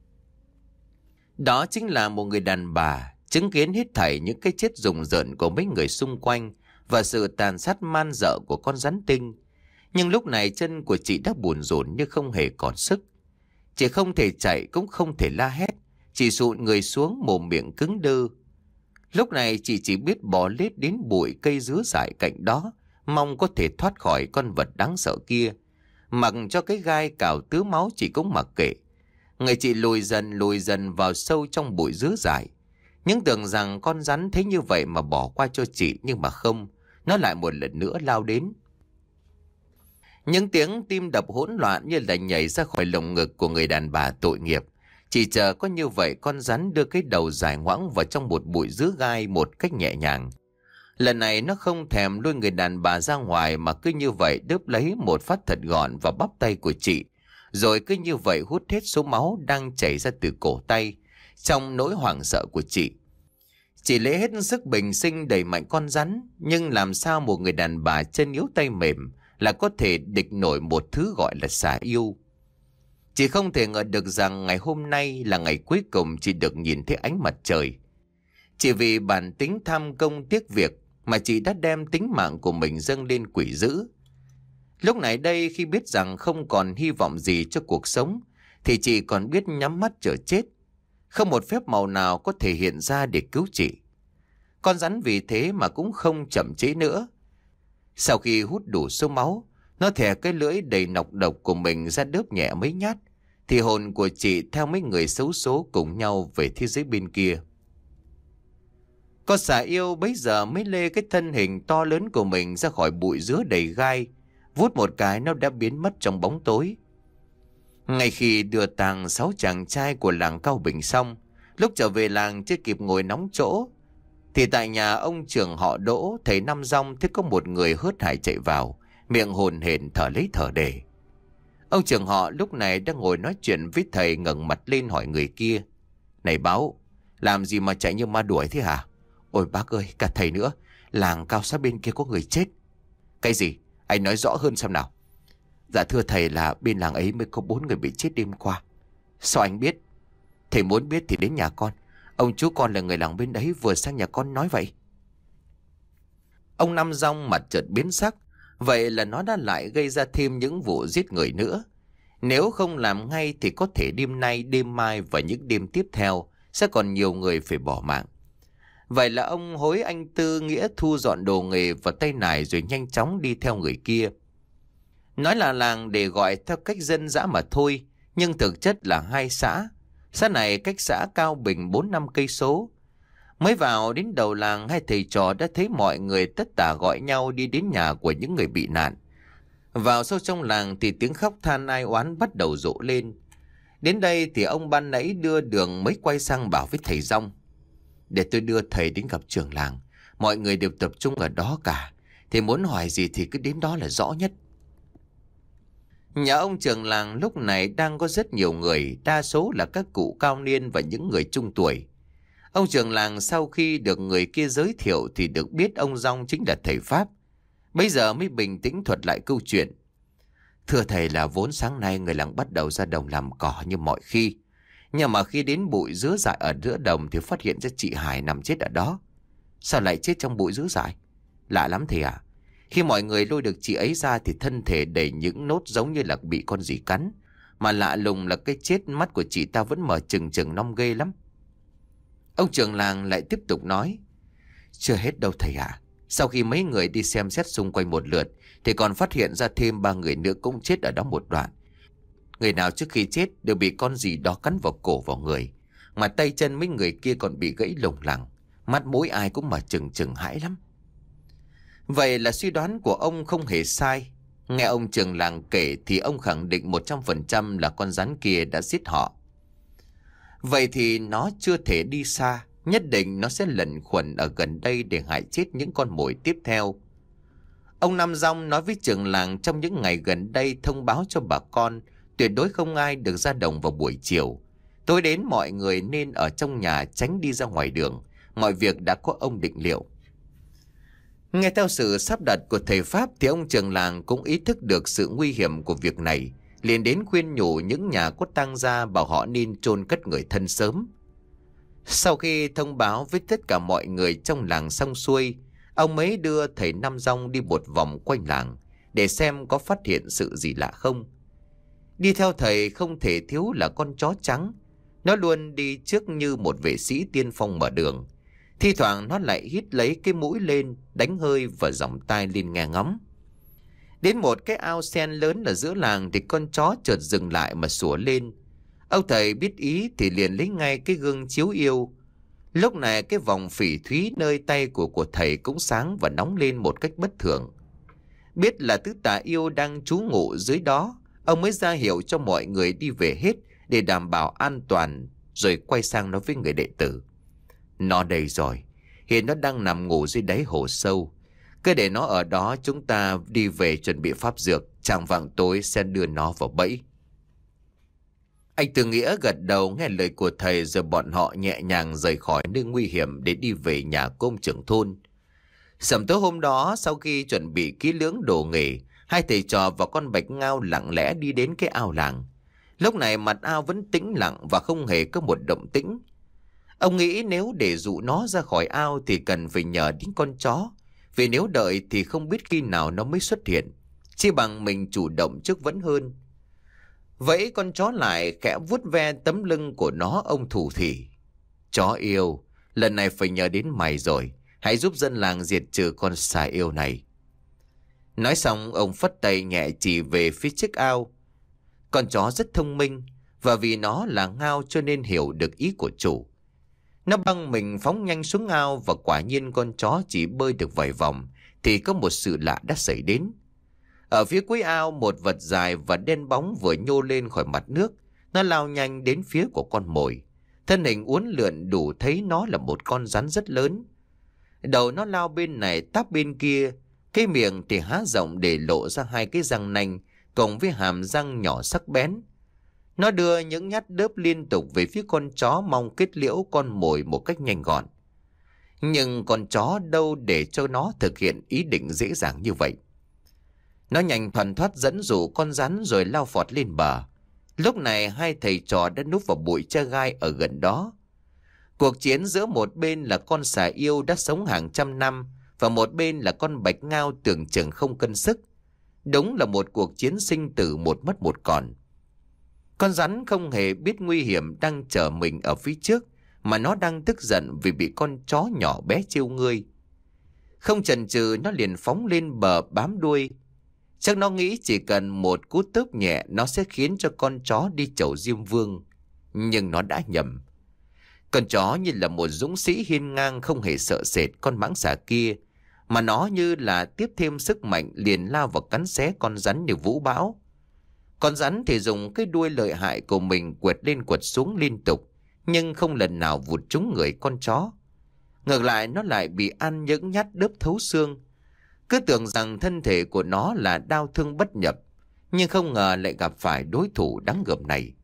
Đó chính là một người đàn bà, chứng kiến hết thảy những cái chết rùng rợn của mấy người xung quanh và sự tàn sát man dợ của con rắn tinh. Nhưng lúc này chân của chị đã buồn rộn như không hề còn sức. Chị không thể chạy cũng không thể la hét, chỉ sụn người xuống, mồm miệng cứng đơ. Lúc này chị chỉ biết bò lết đến bụi cây dứa dại cạnh đó, mong có thể thoát khỏi con vật đáng sợ kia. Mặc cho cái gai cào tứ máu chị cũng mặc kệ. Người chị lùi dần lùi dần vào sâu trong bụi dứa dại. Nhưng tưởng rằng con rắn thấy như vậy mà bỏ qua cho chị, nhưng mà không, nó lại một lần nữa lao đến. Những tiếng tim đập hỗn loạn như là nhảy ra khỏi lồng ngực của người đàn bà tội nghiệp. Chỉ chờ có như vậy, con rắn đưa cái đầu dài ngoãng vào trong một bụi dứa gai một cách nhẹ nhàng. Lần này nó không thèm lôi người đàn bà ra ngoài, mà cứ như vậy đớp lấy một phát thật gọn vào bắp tay của chị, rồi cứ như vậy hút hết số máu đang chảy ra từ cổ tay trong nỗi hoảng sợ của chị. Chị lấy hết sức bình sinh đẩy mạnh con rắn, nhưng làm sao một người đàn bà chân yếu tay mềm là có thể địch nổi một thứ gọi là xà yêu. Chị không thể ngờ được rằng ngày hôm nay là ngày cuối cùng chị được nhìn thấy ánh mặt trời. Chỉ vì bản tính tham công tiếc việc mà chị đã đem tính mạng của mình dâng lên quỷ dữ. Lúc này đây khi biết rằng không còn hy vọng gì cho cuộc sống, thì chị còn biết nhắm mắt chờ chết. Không một phép màu nào có thể hiện ra để cứu chị. Con rắn vì thế mà cũng không chậm trễ nữa. Sau khi hút đủ số máu, nó thè cái lưỡi đầy nọc độc của mình ra đớp nhẹ mấy nhát, thì hồn của chị theo mấy người xấu số cùng nhau về thế giới bên kia. Con xà yêu bấy giờ mới lê cái thân hình to lớn của mình ra khỏi bụi dứa đầy gai, vút một cái nó đã biến mất trong bóng tối. Ngay khi đưa tang sáu chàng trai của làng Cao Bình xong, lúc trở về làng chưa kịp ngồi nóng chỗ, thì tại nhà ông trưởng họ Đỗ, thầy Năm Rong thấy có một người hớt hải chạy vào, miệng hồn hển thở lấy thở để. Ông trưởng họ lúc này đang ngồi nói chuyện với thầy, ngẩng mặt lên hỏi người kia: "Này Báo, làm gì mà chạy như ma đuổi thế hả?" "Ôi bác ơi, cả thầy nữa, làng Cao Xá bên kia có người chết." "Cái gì? Anh nói rõ hơn xem nào." "Dạ thưa thầy, là bên làng ấy mới có bốn người bị chết đêm qua." "Sao anh biết?" "Thầy muốn biết thì đến nhà con. Ông chú con là người làng bên đấy, vừa sang nhà con nói vậy." Ông Năm Rong mặt chợt biến sắc. Vậy là nó đã lại gây ra thêm những vụ giết người nữa. Nếu không làm ngay thì có thể đêm nay, đêm mai và những đêm tiếp theo sẽ còn nhiều người phải bỏ mạng. Vậy là ông hối anh Tư nghĩa thu dọn đồ nghề vào tay nải rồi nhanh chóng đi theo người kia. Nói là làng để gọi theo cách dân dã mà thôi, nhưng thực chất là hai xã. Xã này cách xã Cao Bình bốn năm cây số. Mới vào đến đầu làng, hai thầy trò đã thấy mọi người tất tả gọi nhau đi đến nhà của những người bị nạn. Vào sâu trong làng thì tiếng khóc than ai oán bắt đầu rộ lên. Đến đây thì ông ban nãy đưa đường mới quay sang bảo với thầy Rong: "Để tôi đưa thầy đến gặp trưởng làng. Mọi người đều tập trung ở đó cả. Thầy muốn hỏi gì thì cứ đến đó là rõ nhất." Nhà ông trưởng làng lúc này đang có rất nhiều người, đa số là các cụ cao niên và những người trung tuổi. Ông trưởng làng sau khi được người kia giới thiệu thì được biết ông Rong chính là thầy Pháp. Bây giờ mới bình tĩnh thuật lại câu chuyện. "Thưa thầy, là vốn sáng nay người làng bắt đầu ra đồng làm cỏ như mọi khi. Nhưng mà khi đến bụi dứa dại ở giữa đồng thì phát hiện ra chị Hải nằm chết ở đó." "Sao lại chết trong bụi dứa dại?" "Lạ lắm thầy ạ. Khi mọi người lôi được chị ấy ra thì thân thể đầy những nốt giống như là bị con gì cắn. Mà lạ lùng là cái chết mắt của chị ta vẫn mở trừng trừng năm ghê lắm." Ông trưởng làng lại tiếp tục nói: "Chưa hết đâu thầy ạ. Sau khi mấy người đi xem xét xung quanh một lượt thì còn phát hiện ra thêm ba người nữa cũng chết ở đó một đoạn. Người nào trước khi chết đều bị con gì đó cắn vào cổ vào người. Mà tay chân mấy người kia còn bị gãy lủng lẳng. Mắt mũi ai cũng mở trừng trừng hãi lắm." Vậy là suy đoán của ông không hề sai. Nghe ông trưởng làng kể thì ông khẳng định một trăm phần trăm là con rắn kia đã giết họ. Vậy thì nó chưa thể đi xa, nhất định nó sẽ lẩn khuẩn ở gần đây để hại chết những con mồi tiếp theo. Ông Năm Rong nói với trưởng làng trong những ngày gần đây thông báo cho bà con tuyệt đối không ai được ra đồng vào buổi chiều. Tối đến mọi người nên ở trong nhà, tránh đi ra ngoài đường. Mọi việc đã có ông định liệu. Nghe theo sự sắp đặt của thầy Pháp thì ông trưởng làng cũng ý thức được sự nguy hiểm của việc này, liền đến khuyên nhủ những nhà có tang gia bảo họ nên chôn cất người thân sớm. Sau khi thông báo với tất cả mọi người trong làng xong xuôi, ông mới đưa thầy Năm Rong đi một vòng quanh làng để xem có phát hiện sự gì lạ không. Đi theo thầy không thể thiếu là con chó trắng. Nó luôn đi trước như một vệ sĩ tiên phong mở đường. Thi thoảng nó lại hít lấy cái mũi lên, đánh hơi và giỏng tai lên nghe ngóng. Đến một cái ao sen lớn ở giữa làng thì con chó chợt dừng lại mà sủa lên. Ông thầy biết ý thì liền lấy ngay cái gương chiếu yêu. Lúc này cái vòng phỉ thúy nơi tay của của thầy cũng sáng và nóng lên một cách bất thường. Biết là tứ tà yêu đang trú ngụ dưới đó, ông mới ra hiệu cho mọi người đi về hết để đảm bảo an toàn, rồi quay sang nói với người đệ tử: "Nó đây rồi, hiện nó đang nằm ngủ dưới đáy hồ sâu. Cứ để nó ở đó, chúng ta đi về chuẩn bị pháp dược, chạng vạng tối sẽ đưa nó vào bẫy." Anh Tư Nghĩa gật đầu nghe lời của thầy, rồi bọn họ nhẹ nhàng rời khỏi nơi nguy hiểm để đi về nhà của ông trưởng thôn. Sầm tối hôm đó, sau khi chuẩn bị kỹ lưỡng đồ nghề, hai thầy trò và con bạch ngao lặng lẽ đi đến cái ao làng. Lúc này mặt ao vẫn tĩnh lặng và không hề có một động tĩnh. Ông nghĩ nếu để dụ nó ra khỏi ao thì cần phải nhờ đến con chó, vì nếu đợi thì không biết khi nào nó mới xuất hiện. Chỉ bằng mình chủ động trước vẫn hơn. Vậy con chó lại khẽ vuốt ve tấm lưng của nó, ông thủ thỉ: "Chó yêu, lần này phải nhờ đến mày rồi. Hãy giúp dân làng diệt trừ con xà yêu này." Nói xong, ông phất tay nhẹ chỉ về phía chiếc ao. Con chó rất thông minh, và vì nó là ngao cho nên hiểu được ý của chủ. Nó băng mình phóng nhanh xuống ao, và quả nhiên con chó chỉ bơi được vài vòng thì có một sự lạ đã xảy đến. Ở phía cuối ao, một vật dài và đen bóng vừa nhô lên khỏi mặt nước. Nó lao nhanh đến phía của con mồi. Thân hình uốn lượn đủ thấy nó là một con rắn rất lớn. Đầu nó lao bên này táp bên kia, cái miệng thì há rộng để lộ ra hai cái răng nanh cộng với hàm răng nhỏ sắc bén. Nó đưa những nhát đớp liên tục về phía con chó, mong kết liễu con mồi một cách nhanh gọn. Nhưng con chó đâu để cho nó thực hiện ý định dễ dàng như vậy. Nó nhanh thoăn thoắt dẫn dụ con rắn rồi lao phọt lên bờ. Lúc này hai thầy trò đã núp vào bụi tre gai ở gần đó. Cuộc chiến giữa một bên là con xà yêu đã sống hàng trăm năm, và một bên là con bạch ngao tưởng chừng không cân sức. Đúng là một cuộc chiến sinh tử một mất một còn. Con rắn không hề biết nguy hiểm đang chờ mình ở phía trước, mà nó đang tức giận vì bị con chó nhỏ bé trêu ngươi. Không chần chừ, nó liền phóng lên bờ bám đuôi. Chắc nó nghĩ chỉ cần một cú tớp nhẹ nó sẽ khiến cho con chó đi chầu Diêm Vương. Nhưng nó đã nhầm. Con chó như là một dũng sĩ hiên ngang, không hề sợ sệt con mãng xà kia, mà nó như là tiếp thêm sức mạnh liền lao vào cắn xé con rắn như vũ bão. Con rắn thì dùng cái đuôi lợi hại của mình quệt lên quật xuống liên tục, nhưng không lần nào vụt trúng người con chó. Ngược lại, nó lại bị ăn những nhát đớp thấu xương. Cứ tưởng rằng thân thể của nó là đau thương bất nhập, nhưng không ngờ lại gặp phải đối thủ đáng gờm này.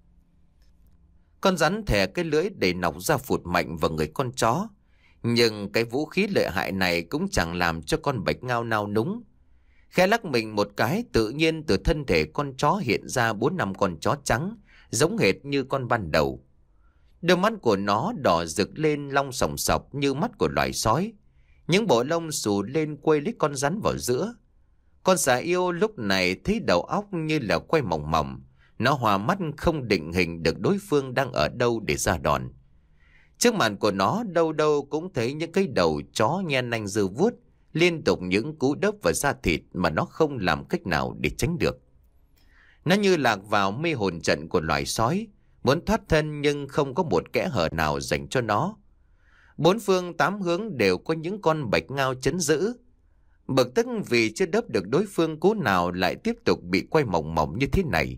Con rắn thè cái lưỡi để nọc ra phụt mạnh vào người con chó. Nhưng cái vũ khí lợi hại này cũng chẳng làm cho con bạch ngao nao núng. Khẽ lắc mình một cái, tự nhiên từ thân thể con chó hiện ra bốn năm con chó trắng, giống hệt như con ban đầu. Đôi mắt của nó đỏ rực lên long sòng sọc như mắt của loài sói. Những bộ lông xù lên quây lấy con rắn vào giữa. Con xà yêu lúc này thấy đầu óc như là quay mỏng mỏng. Nó hòa mắt không định hình được đối phương đang ở đâu để ra đòn. Trước mặt của nó đâu đâu cũng thấy những cái đầu chó nhen nanh dư vuốt, liên tục những cú đớp vào da thịt mà nó không làm cách nào để tránh được. Nó như lạc vào mê hồn trận của loài sói, muốn thoát thân nhưng không có một kẽ hở nào dành cho nó. Bốn phương tám hướng đều có những con bạch ngao trấn giữ. Bực tức vì chưa đớp được đối phương cú nào lại tiếp tục bị quay mỏng mỏng như thế này.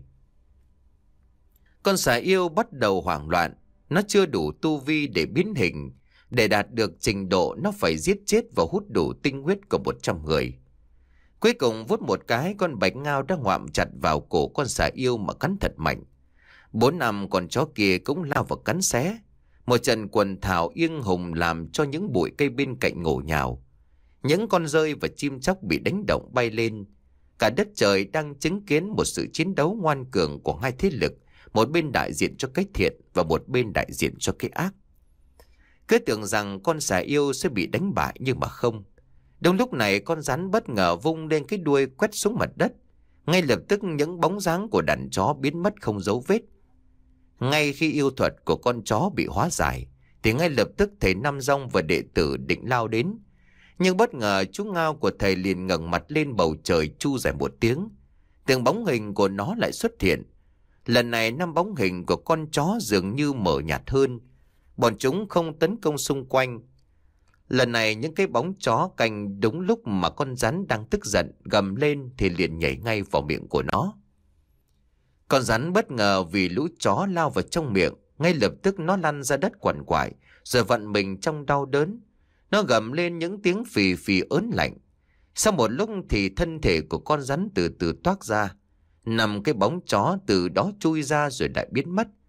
Con xà yêu bắt đầu hoảng loạn. Nó chưa đủ tu vi để biến hình. Để đạt được trình độ, nó phải giết chết và hút đủ tinh huyết của một trăm người. Cuối cùng vuốt một cái, con bạch ngao đã ngoạm chặt vào cổ con xà yêu mà cắn thật mạnh. Bốn năm con chó kia cũng lao vào cắn xé. Một trận quần thảo yên hùng làm cho những bụi cây bên cạnh ngổ nhào. Những con dơi và chim chóc bị đánh động bay lên. Cả đất trời đang chứng kiến một sự chiến đấu ngoan cường của hai thế lực, một bên đại diện cho cái thiện và một bên đại diện cho cái ác. Cứ tưởng rằng con xà yêu sẽ bị đánh bại nhưng mà không. Đúng lúc này, con rắn bất ngờ vung lên cái đuôi quét xuống mặt đất. Ngay lập tức những bóng dáng của đàn chó biến mất không dấu vết. Ngay khi yêu thuật của con chó bị hóa giải, thì ngay lập tức thầy Năm Rong và đệ tử định lao đến. Nhưng bất ngờ chú ngao của thầy liền ngẩng mặt lên bầu trời chu dài một tiếng. Từng bóng hình của nó lại xuất hiện. Lần này năm bóng hình của con chó dường như mờ nhạt hơn. Bọn chúng không tấn công xung quanh. Lần này những cái bóng chó canh đúng lúc mà con rắn đang tức giận gầm lên thì liền nhảy ngay vào miệng của nó. Con rắn bất ngờ vì lũ chó lao vào trong miệng, ngay lập tức nó lăn ra đất quằn quại, rồi vặn mình trong đau đớn. Nó gầm lên những tiếng phì phì ớn lạnh. Sau một lúc thì thân thể của con rắn từ từ toát ra. Nằm cái bóng chó từ đó chui ra rồi lại biến mất.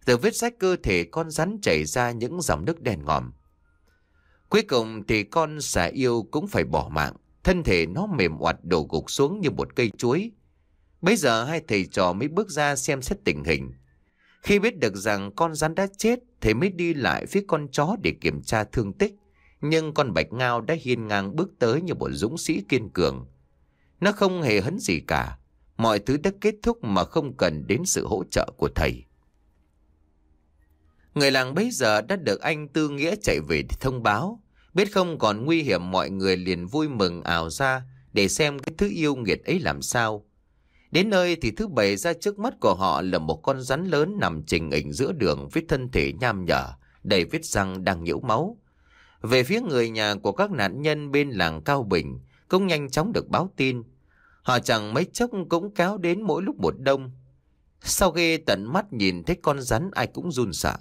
Từ vết rách cơ thể con rắn chảy ra những dòng nước đen ngòm. Cuối cùng thì con xà yêu cũng phải bỏ mạng. Thân thể nó mềm oặt đổ gục xuống như một cây chuối. Bây giờ hai thầy trò mới bước ra xem xét tình hình. Khi biết được rằng con rắn đã chết, thầy mới đi lại phía con chó để kiểm tra thương tích. Nhưng con bạch ngao đã hiên ngang bước tới như một dũng sĩ kiên cường. Nó không hề hấn gì cả. Mọi thứ đã kết thúc mà không cần đến sự hỗ trợ của thầy. Người làng bấy giờ đã được anh Tư Nghĩa chạy về để thông báo. Biết không còn nguy hiểm, mọi người liền vui mừng ào ra để xem cái thứ yêu nghiệt ấy làm sao. Đến nơi thì thứ bày ra trước mắt của họ là một con rắn lớn nằm trình hình giữa đường với thân thể nham nhở, đầy vết răng đang nhiễu máu. Về phía người nhà của các nạn nhân bên làng Cao Bình cũng nhanh chóng được báo tin. Họ chẳng mấy chốc cũng kéo đến mỗi lúc một đông. Sau khi tận mắt nhìn thấy con rắn, ai cũng run sợ.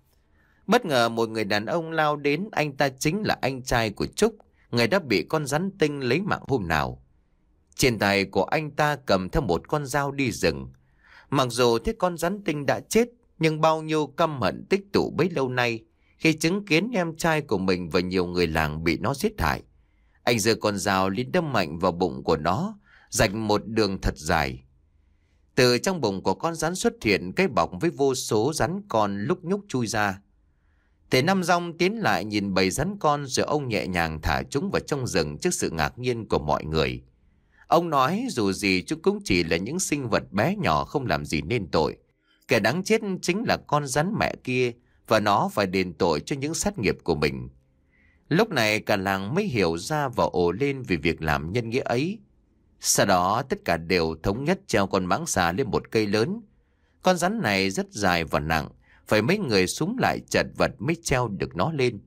Bất ngờ một người đàn ông lao đến, anh ta chính là anh trai của Trúc, người đã bị con rắn tinh lấy mạng hôm nào. Trên tay của anh ta cầm theo một con dao đi rừng. Mặc dù thấy con rắn tinh đã chết, nhưng bao nhiêu căm hận tích tụ bấy lâu nay khi chứng kiến em trai của mình và nhiều người làng bị nó giết hại. Anh giơ con dao lên đâm mạnh vào bụng của nó, rạch một đường thật dài. Từ trong bụng của con rắn xuất hiện cái bọc với vô số rắn con lúc nhúc chui ra. Thầy Năm Rong tiến lại nhìn bầy rắn con rồi ông nhẹ nhàng thả chúng vào trong rừng trước sự ngạc nhiên của mọi người. Ông nói dù gì chúng cũng chỉ là những sinh vật bé nhỏ không làm gì nên tội. Kẻ đáng chết chính là con rắn mẹ kia và nó phải đền tội cho những sát nghiệp của mình. Lúc này cả làng mới hiểu ra và ồ lên vì việc làm nhân nghĩa ấy. Sau đó tất cả đều thống nhất treo con mãng xà lên một cây lớn. Con rắn này rất dài và nặng, phải mấy người xúm lại chật vật mới treo được nó lên.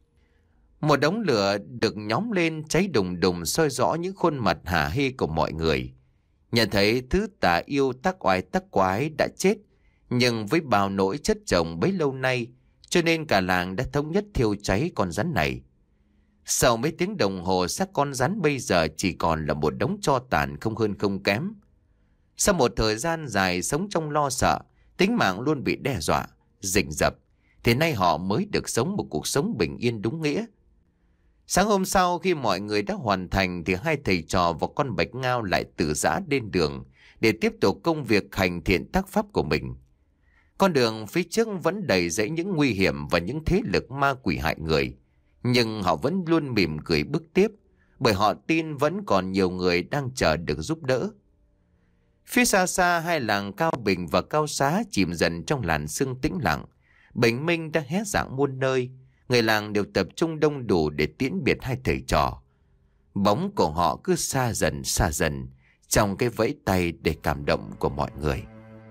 Một đống lửa được nhóm lên cháy đùng đùng soi rõ những khuôn mặt hả hê của mọi người. Nhận thấy thứ tà yêu tắc oai tắc quái đã chết, nhưng với bao nỗi chất chồng bấy lâu nay, cho nên cả làng đã thống nhất thiêu cháy con rắn này. Sau mấy tiếng đồng hồ, xác con rắn bây giờ chỉ còn là một đống tro tàn không hơn không kém. Sau một thời gian dài sống trong lo sợ, tính mạng luôn bị đe dọa, rình rập, thì nay họ mới được sống một cuộc sống bình yên đúng nghĩa. Sáng hôm sau khi mọi người đã hoàn thành thì hai thầy trò và con bạch ngao lại từ giã lên đường để tiếp tục công việc hành thiện tác pháp của mình. Con đường phía trước vẫn đầy rẫy những nguy hiểm và những thế lực ma quỷ hại người, nhưng họ vẫn luôn mỉm cười bước tiếp, bởi họ tin vẫn còn nhiều người đang chờ được giúp đỡ. Phía xa xa hai làng Cao Bình và Cao Xá chìm dần trong làn sương tĩnh lặng. Bình minh đã hé rạng muôn nơi. Người làng đều tập trung đông đủ để tiễn biệt hai thầy trò. Bóng của họ cứ xa dần xa dần trong cái vẫy tay để cảm động của mọi người.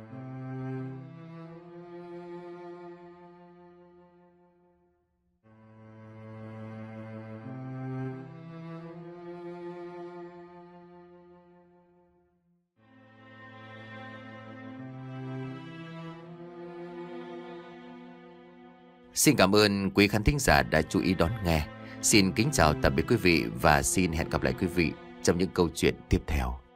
Xin cảm ơn quý khán thính giả đã chú ý đón nghe. Xin kính chào tạm biệt quý vị và xin hẹn gặp lại quý vị trong những câu chuyện tiếp theo.